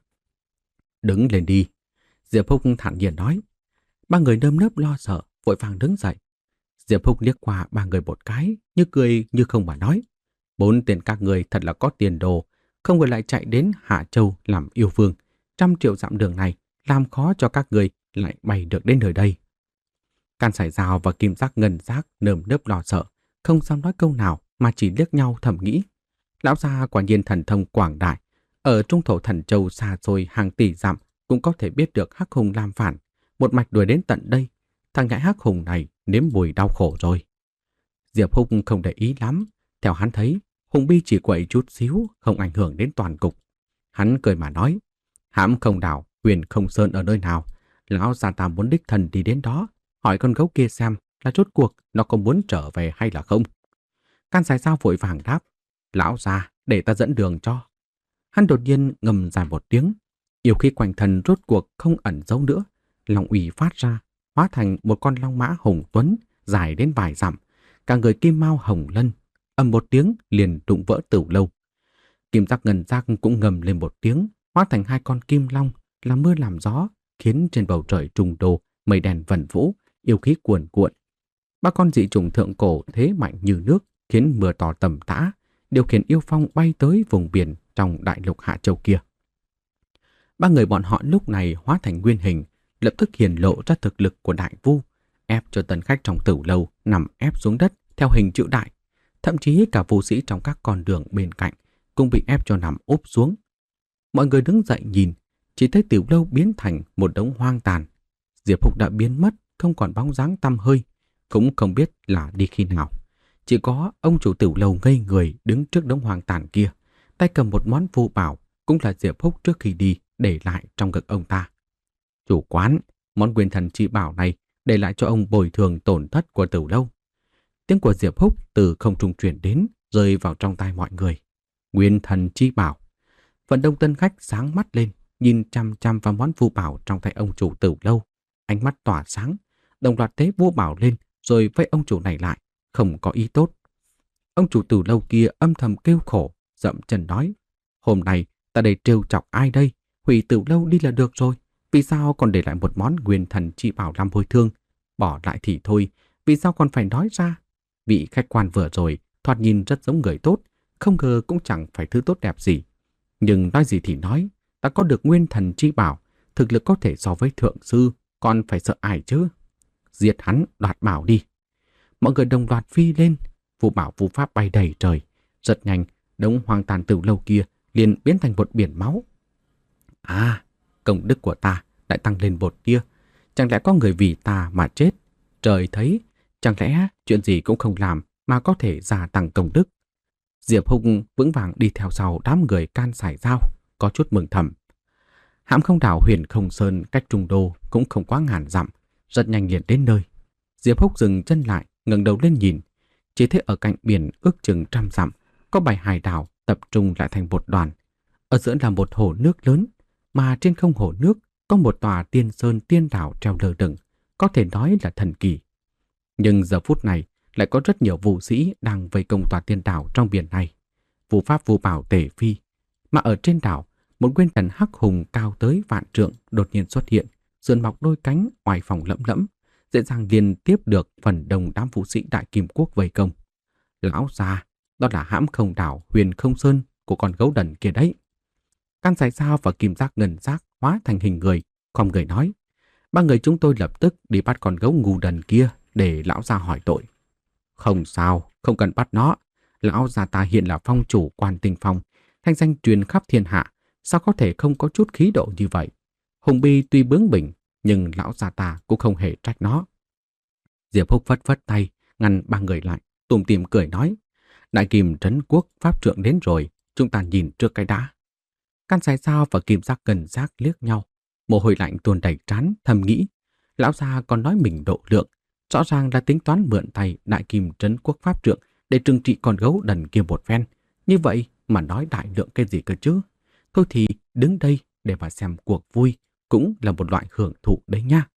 Đứng lên đi. Diệp Húc thản nhiên nói. Ba người nơm nớp lo sợ, vội vàng đứng dậy. Diệp Húc liếc qua ba người một cái, như cười như không mà nói. Bốn tiền các người thật là có tiền đồ, không ngờ lại chạy đến Hạ Châu làm yêu vương. Trăm triệu dặm đường này, làm khó cho các người lại bay được đến nơi đây. Can Sải Dao và kim sắc ngân sắc nơm nớp lo sợ, không dám nói câu nào mà chỉ liếc nhau thầm nghĩ. Lão gia quả nhiên thần thông quảng đại, ở trung thổ Thần Châu xa xôi hàng tỷ dặm cũng có thể biết được Hắc Hùng làm phản, một mạch đuổi đến tận đây. Thằng nhãi Hắc Hùng này nếm mùi đau khổ rồi. Diệp Húc không để ý lắm, theo hắn thấy Hùng Bi chỉ quậy chút xíu, không ảnh hưởng đến toàn cục. Hắn cười mà nói, hãm không đảo, Huyền Không Sơn ở nơi nào, lão gia ta muốn đích thân đi đến đó, hỏi con gấu kia xem là rốt cuộc nó có muốn trở về hay là không. Can Sải Dao vội vàng đáp, lão gia để ta dẫn đường cho. Hắn đột nhiên ngầm dài một tiếng, yêu khí quanh thân rốt cuộc không ẩn giấu nữa, long uy phát ra, hóa thành một con long mã hùng tuấn dài đến vài dặm, cả người kim mao hồng lân, ầm một tiếng liền đụng vỡ tửu lâu. Kim sắc ngân sắc cũng ngầm lên một tiếng, hóa thành hai con kim long, làm mưa làm gió, khiến trên bầu trời trùng đồ mây đèn vần vũ, yêu khí cuồn cuộn. Ba con dị trùng thượng cổ thế mạnh như nước, khiến mưa to tầm tã, điều khiển yêu phong bay tới vùng biển trong đại lục Hạ Châu kia. Ba người bọn họ lúc này hóa thành nguyên hình, lập tức hiển lộ ra thực lực của đại vu, ép cho tân khách trong tửu lâu nằm ép xuống đất theo hình chữ đại. Thậm chí cả vũ sĩ trong các con đường bên cạnh cũng bị ép cho nằm úp xuống. Mọi người đứng dậy nhìn, chỉ thấy tiểu lâu biến thành một đống hoang tàn. Diệp Húc đã biến mất, không còn bóng dáng tăm hơi, cũng không biết là đi khi nào. Chỉ có ông chủ tiểu lâu ngây người đứng trước đống hoang tàn kia, tay cầm một món vô bảo, cũng là Diệp Húc trước khi đi để lại trong ngực ông ta. Chủ quán, món nguyên thần chi bảo này để lại cho ông bồi thường tổn thất của tiểu lâu. Tiếng của Diệp Húc từ không trung truyền đến, rơi vào trong tai mọi người. Nguyên thần chi bảo. Phần đông tân khách sáng mắt lên, nhìn chăm chăm vào món vô bảo trong tay ông chủ tiểu lâu. ánh mắt tỏa sáng, đồng loạt tế vua bảo lên rồi vây ông chủ này lại, không có ý tốt. Ông chủ từ lâu kia âm thầm kêu khổ, dậm chân nói, hôm nay ta đây trêu chọc ai đây, hủy từ lâu đi là được rồi, vì sao còn để lại một món nguyên thần chi bảo làm hồi thương, bỏ lại thì thôi, vì sao còn phải nói ra. Vị khách quan vừa rồi thoạt nhìn rất giống người tốt, không ngờ cũng chẳng phải thứ tốt đẹp gì. Nhưng nói gì thì nói, ta có được nguyên thần chi bảo, thực lực có thể so với thượng sư, còn phải sợ ai chứ? Giết hắn, đoạt bảo đi. Mọi người đồng loạt phi lên, phù bảo phù pháp bay đầy trời. Rất nhanh, đống hoang tàn từ lâu kia liền biến thành một biển máu. À, công đức của ta lại tăng lên một tia. Chẳng lẽ có người vì ta mà chết? Trời thấy, chẳng lẽ chuyện gì cũng không làm mà có thể gia tăng công đức? Diệp Hùng vững vàng đi theo sau đám người can sải dao, có chút mừng thầm. Hãm Không Đảo Huyền Không Sơn cách Trung Đô cũng không quá ngàn dặm, rất nhanh liền đến nơi. Diệp Húc dừng chân lại, ngẩng đầu lên nhìn, chỉ thấy ở cạnh biển ước chừng trăm dặm có bảy hải đảo tập trung lại thành một đoàn. Ở giữa là một hồ nước lớn, mà trên không hồ nước có một tòa tiên sơn tiên đảo treo lơ lửng, có thể nói là thần kỳ. Nhưng giờ phút này lại có rất nhiều vũ sĩ đang vây công tòa tiên đảo trong biển này. Vũ pháp vũ bảo tề phi, mà ở trên đảo, một nguyên thần hắc hùng cao tới vạn trượng đột nhiên xuất hiện, sườn mọc đôi cánh oai phong lẫm lẫm, dễ dàng liên tiếp được phần đông đám vũ sĩ Đại Kim Quốc vây công. Lão già, đó là Hãm Không Đảo Huyền Không Sơn của con gấu đần kia đấy. Can Sải Dao và Kim Giác Ngân Giác hóa thành hình người, không người nói. Ba người chúng tôi lập tức đi bắt con gấu ngu đần kia để lão già hỏi tội. Không sao, không cần bắt nó. Lão già ta hiện là phong chủ Quan Tinh Phong, thanh danh truyền khắp thiên hạ, sao có thể không có chút khí độ như vậy? Hùng Bi tuy bướng bỉnh, nhưng lão già ta cũng không hề trách nó. Diệp Húc phất phất tay, ngăn ba người lại, tủm tỉm cười nói. Đại Kim Trấn Quốc pháp trượng đến rồi, chúng ta nhìn trước cái đã. Can Sải Dao và Kim Giác Ngân Giác liếc nhau, mồ hôi lạnh tuôn đầy trán, thầm nghĩ. Lão già còn nói mình độ lượng, rõ ràng là tính toán mượn tay Đại Kim Trấn Quốc pháp trượng để trừng trị con gấu đần kia một phen. Như vậy mà nói đại lượng cái gì cơ chứ? Thôi thì đứng đây để mà xem cuộc vui cũng là một loại hưởng thụ đấy nha.